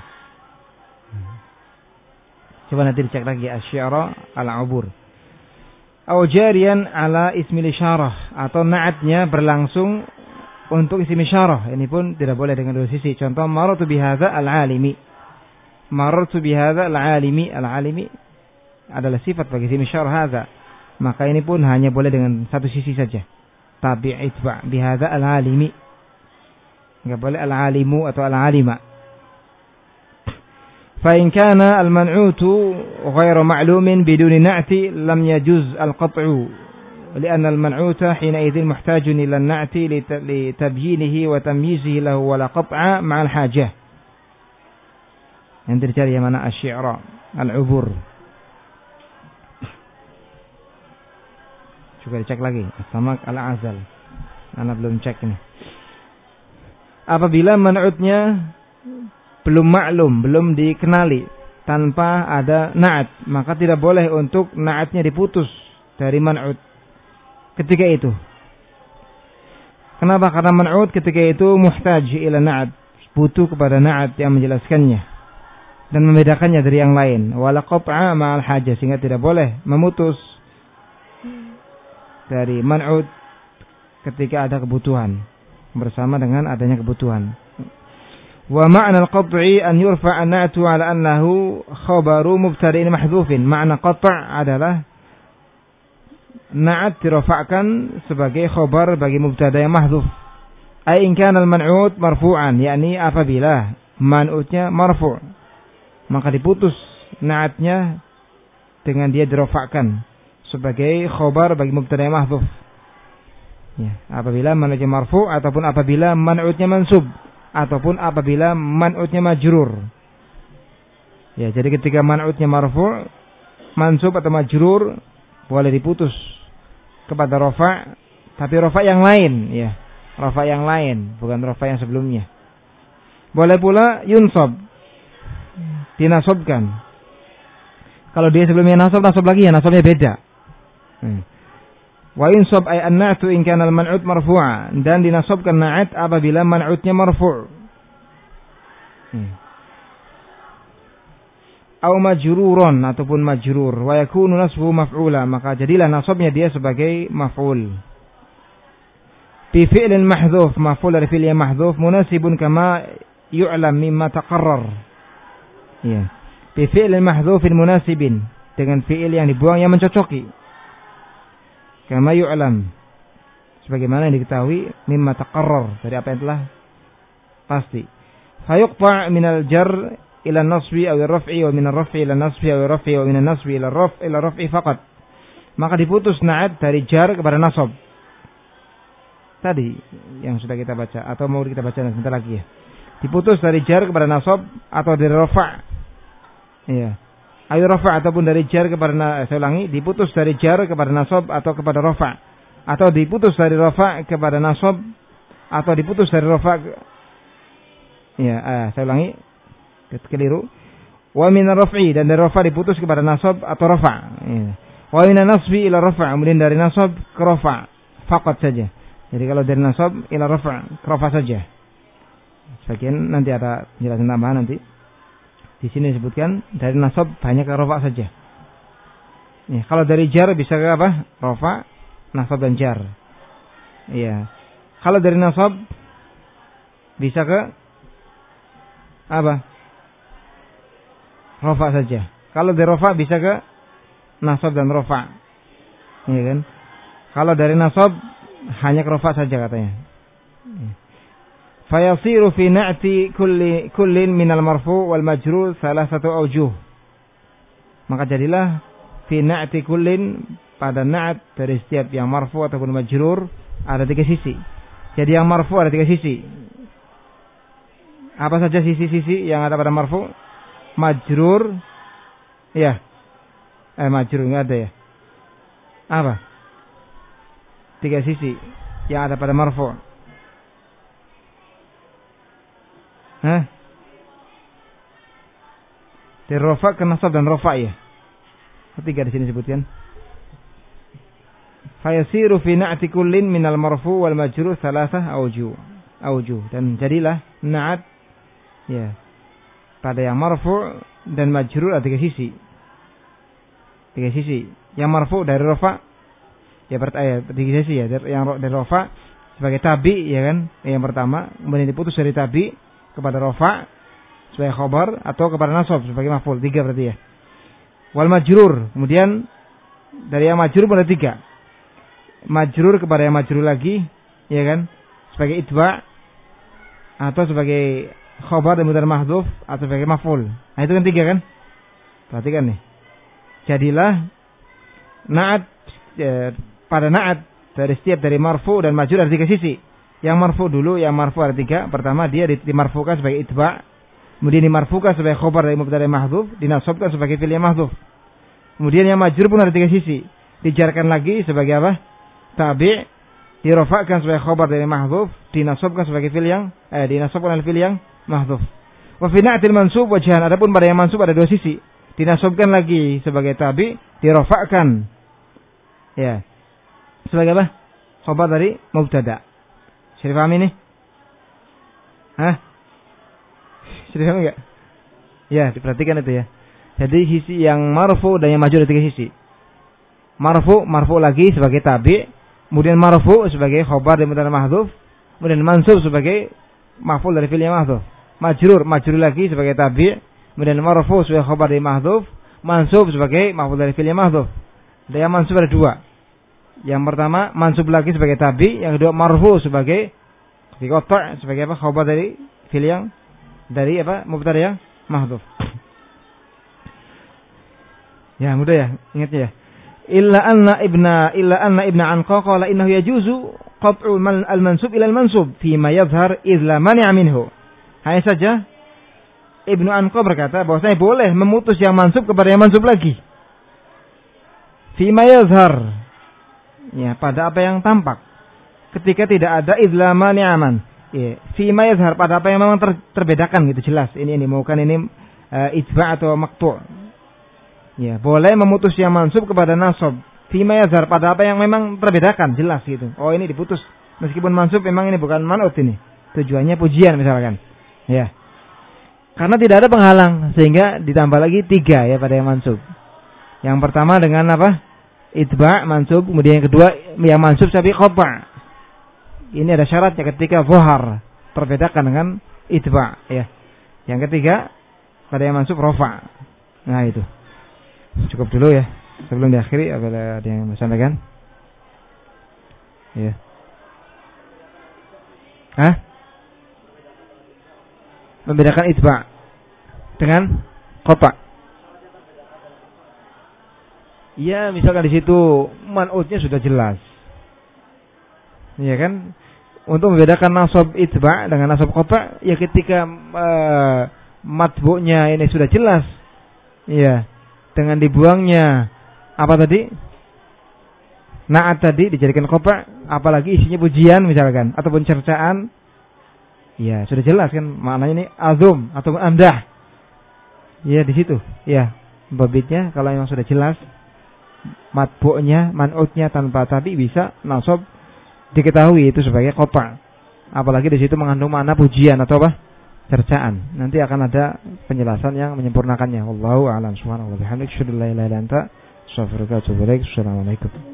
Coba nanti dicek lagi. Asy-syi'ra al-'ubur. Aw jariyan ala ismil isyarah. Atau na'atnya berlangsung untuk isim isyarah. Ini pun tidak boleh dengan dua sisi. Contoh, marartu bihadza al-'alimi. Marartu bihadza al-'alimi. Al-'alimi adalah sifat bagi isim isyarah hadza. Maka ini pun hanya boleh dengan satu sisi saja. Tabi' itba' bihadza al-'alimi. Enggak boleh al-'alimu atau al-'alima. Fa in kana al-man'utu ghairu ma'lumin biduni na'ti lam yajuz al-qat'u. Lianna al-man'uta hina idzin muhtajun ila an-na'ti li tabyinihi wa tamyizihi lahu wa la qat'a ma'al hajah. Yang terjadi yang mana asy-syi'ra al-'ubur. Coba dicek lagi. Samak al-azal. Ana belum cek ini. Apabila man'utnya belum maklum, belum dikenali, tanpa ada na'at, maka tidak boleh untuk na'atnya diputus dari man'ut ketika itu. Kenapa? Karena man'ut ketika itu muhtaj ila na'at, butuh kepada na'at yang menjelaskannya dan membedakannya dari yang lain. Wala qat'a ma'al hajah, sehingga tidak boleh memutus dari man'ud ketika ada kebutuhan, bersama dengan adanya kebutuhan. Wa ma'na al-qat'i an yurfa' an-na'tu 'ala annahu khabaru mubtada'in mahdhufin. Makna qat' adalah na'at dirafa'kan sebagai khabar bagi mubtada yang mahdhuf. Ai in kana al-man'ut marfu'an, yakni apabila man'utnya marfu', maka diputus na'atnya dengan dia dirafa'kan sebagai khobar bagi mubtada yang mahdzuf. Ya, apabila man'utnya marfu' ataupun apabila man'utnya mansub ataupun apabila man'utnya majrur. Ya, jadi ketika man'utnya marfu', mansub atau majrur boleh diputus kepada rafa', tapi rafa' yang lain, ya. Rafa' yang lain, bukan rafa' yang sebelumnya. Boleh pula yunsab, dinasobkan. Kalau dia sebelumnya nasab, nasab lagi ya, nasabnya beda. Wa yunsab ay an-na'tu in kana al-man'ut marfu'a, dan dinasobkan na'at apabila man'utnya marfu'. Au majruron, ataupun majrur, wa yakunu nasbuhu maf'ula, maka jadilah nasabnya dia sebagai maf'ul. Bi fi'lin mahdhuf, maf'ul dari fi'il yang mahdhuf, munasibun kama yu'lam mimma taqarrar. Ya. bi fi'lin mahdhufin munasibin, dengan fi'il yang dibuang yang mencocoki. Kama yu'lam, sebagaimana yang diketahui, mimma taqarrar, dari apa yang telah pasti. Fayuqta' minal jar ila nasbi aw ar-raf'i wa min ar-raf'i ila nasbi aw ar-raf'i wa min an-nasbi ila ar-raf' ila ar-raf'i faqat. Maka diputus na'at dari jar kepada nasab. Tadi yang sudah kita baca atau mau kita baca sebentar lagi ya. Diputus dari jar kepada nasab atau dari rafa'. Iya. Ayo rafa' ataupun dari jar kepada, saya ulangi, diputus dari jar kepada nasab atau kepada rafa', atau diputus dari rafa' kepada nasab, atau diputus dari rafa'. Iya, eh, saya ulangi. Keliru. Wa min ar-raf'i, dan dari rafa' diputus kepada nasab atau rafa'. Iya. Wa min an-nasbi ila rafa', kemudian dari nasab ke rafa', faqat saja. Jadi kalau dari nasab ila rafa', ke rafa' saja. Sebagian nanti ada penjelasan tambahan nanti. Di sini disebutkan dari nasab hanya ke rafa' saja. Ya, kalau dari jar bisa ke apa? Rafa', nasab dan jar. Iya. Kalau dari nasab bisa ke apa? Rafa' saja. Kalau dari rafa' bisa ke nasab dan rafa'. Iya kan? Kalau dari nasab hanya ke rafa' saja katanya. Ya. Fayasiru fi na'ti kulli kullin minal marfu' wal majrur salasatu awjuh. Maka jadilah fi na'ti kullin, pada na'at dari setiap yang marfu' ataupun majrur ada tiga sisi. Jadi yang marfu' ada tiga sisi. Apa saja sisi-sisi yang ada pada marfu'? Majrur, ya. Eh majrur enggak ada ya. Apa? Tiga sisi yang ada pada marfu'. Hah? Dari rafa' ke nasab dan rafa' ya. Ketiga di sini sebutkan. Fayasiru fi na'ti kullin minal marfu' wal majrur salasah awjuh. Awjuh, dan jadilah na'at ya pada yang marfu' dan majrur ada tiga sisi. Tiga sisi. Yang marfu' dari rafa' ya berarti tiga sisi ya, dari yang dari rafa' sebagai tabi ya kan, yang pertama, kemudian diputus dari tabi kepada rafa' sebagai khabar atau kepada nasab sebagai maf'ul, tiga berarti ya. Wal majrur, kemudian dari yang majrur pada tiga. Majrur kepada yang majrur lagi, ya kan, sebagai itba' atau sebagai khabar dan mubtada mahdhuf atau sebagai maf'ul. Nah itu kan tiga kan? Perhatikan nih. Jadilah na'at eh, pada na'at dari setiap dari marfu' dan majrur ada tiga sisi. Yang marfu' dulu, yang marfu' ada tiga. Pertama dia dimarfu'kan sebagai itba', kemudian dimarfu'kan sebagai khabar dari mubtada mahdhuf, dinasabkan sebagai fi'il mahdhuf. Kemudian yang majrur pun ada tiga sisi. Dijarkan lagi sebagai apa? Tabi', dirafa'kan sebagai khabar dari mahdhuf, dinasabkan sebagai fi'il yang eh dinasabkan oleh fi'il yang mahdhuf. Wa fi na'til mansub wajhan, adapun pada yang mansub ada dua sisi. Dinasabkan lagi sebagai tabi', dirafa'kan ya sebagai apa? Khabar dari mubtada. Sudah paham ini? Hah? Sudah paham enggak? Ya, diperhatikan itu ya. Jadi sisi yang marfu dan yang majrur ada tiga sisi. Marfu, marfu lagi sebagai tabi', kemudian marfu sebagai khabar dari mubtada mahdhuf, kemudian mansub sebagai maf'ul dari fi'il yang mahdhuf. Majrur, majrur lagi sebagai tabi', kemudian marfu sebagai khabar dari mahdhuf, mansub sebagai maf'ul dari fi'il yang mahdhuf. Dan yang mansub ada dua. Yang pertama mansub lagi sebagai tabi, yang kedua marfu sebagai dikotak sebagai apa? Khabar dari fi'il yang dari apa? Mubtada yang mahdhuf. Ya, mudah ya, ingatnya ya. Illa anna ibna illa anna ibna Anqa qala innahu yajuzu qat'u al-mansub ila al-mansub fi ma yadhhar idh la mani'a minhu. Hanya saja Ibnu Anqa berkata bahwasanya boleh memutus yang mansub kepada yang mansub lagi. Fi ma yadhhar, ya, pada apa yang tampak. Ketika tidak ada idla mani'aman. Ya, fi ma yadhhar, pada apa yang memang ter, terbedakan gitu jelas. Ini ini bukan ini uh, itba' atau maqtu'. Ya, boleh memutus yang mansub kepada nasab. Fi ma yadhhar, pada apa yang memang terbedakan jelas gitu. Oh, ini diputus. Meskipun mansub memang ini bukan man'ut ini. Tujuannya pujian misalkan. Ya. Karena tidak ada penghalang sehingga ditambah lagi tiga ya pada yang mansub. Yang pertama dengan apa? Itba' mansub, kemudian yang kedua yang mansub tapi khata'. Ini ada syaratnya ketika zahar, terbedakan dengan itba' ya. Yang ketiga pada yang mansub rafa'. Nah itu. Cukup dulu ya. Sebelum diakhiri apabila ada yang mau sampaikan. Ya. Hah? Membedakan itba' dengan qata'. Ya, misalkan di situ man'utnya sudah jelas. Iya kan? Untuk membedakan nasab itba' dengan nasab qata', ya ketika uh, matbu'nya ini sudah jelas. Iya. Dengan dibuangnya apa tadi? Na'at tadi dijadikan qata', apalagi isinya pujian misalkan ataupun cercaan. Ya, sudah jelas kan maknanya ini azum atau amdah. Ya, di situ. Ya, babitnya kalau memang sudah jelas matbu'nya, man'utnya tanpa tadi bisa nasab diketahui itu sebagai qata'. Apalagi di situ mengandung makna pujian atau apa? Cercaan. Nanti akan ada penjelasan yang menyempurnakannya. Wallahu a'lam. Subhanallah wa bihamdihi, asyhadu an la ilaha illa anta, astaghfiruka wa atubu ilaik. Assalamualaikum.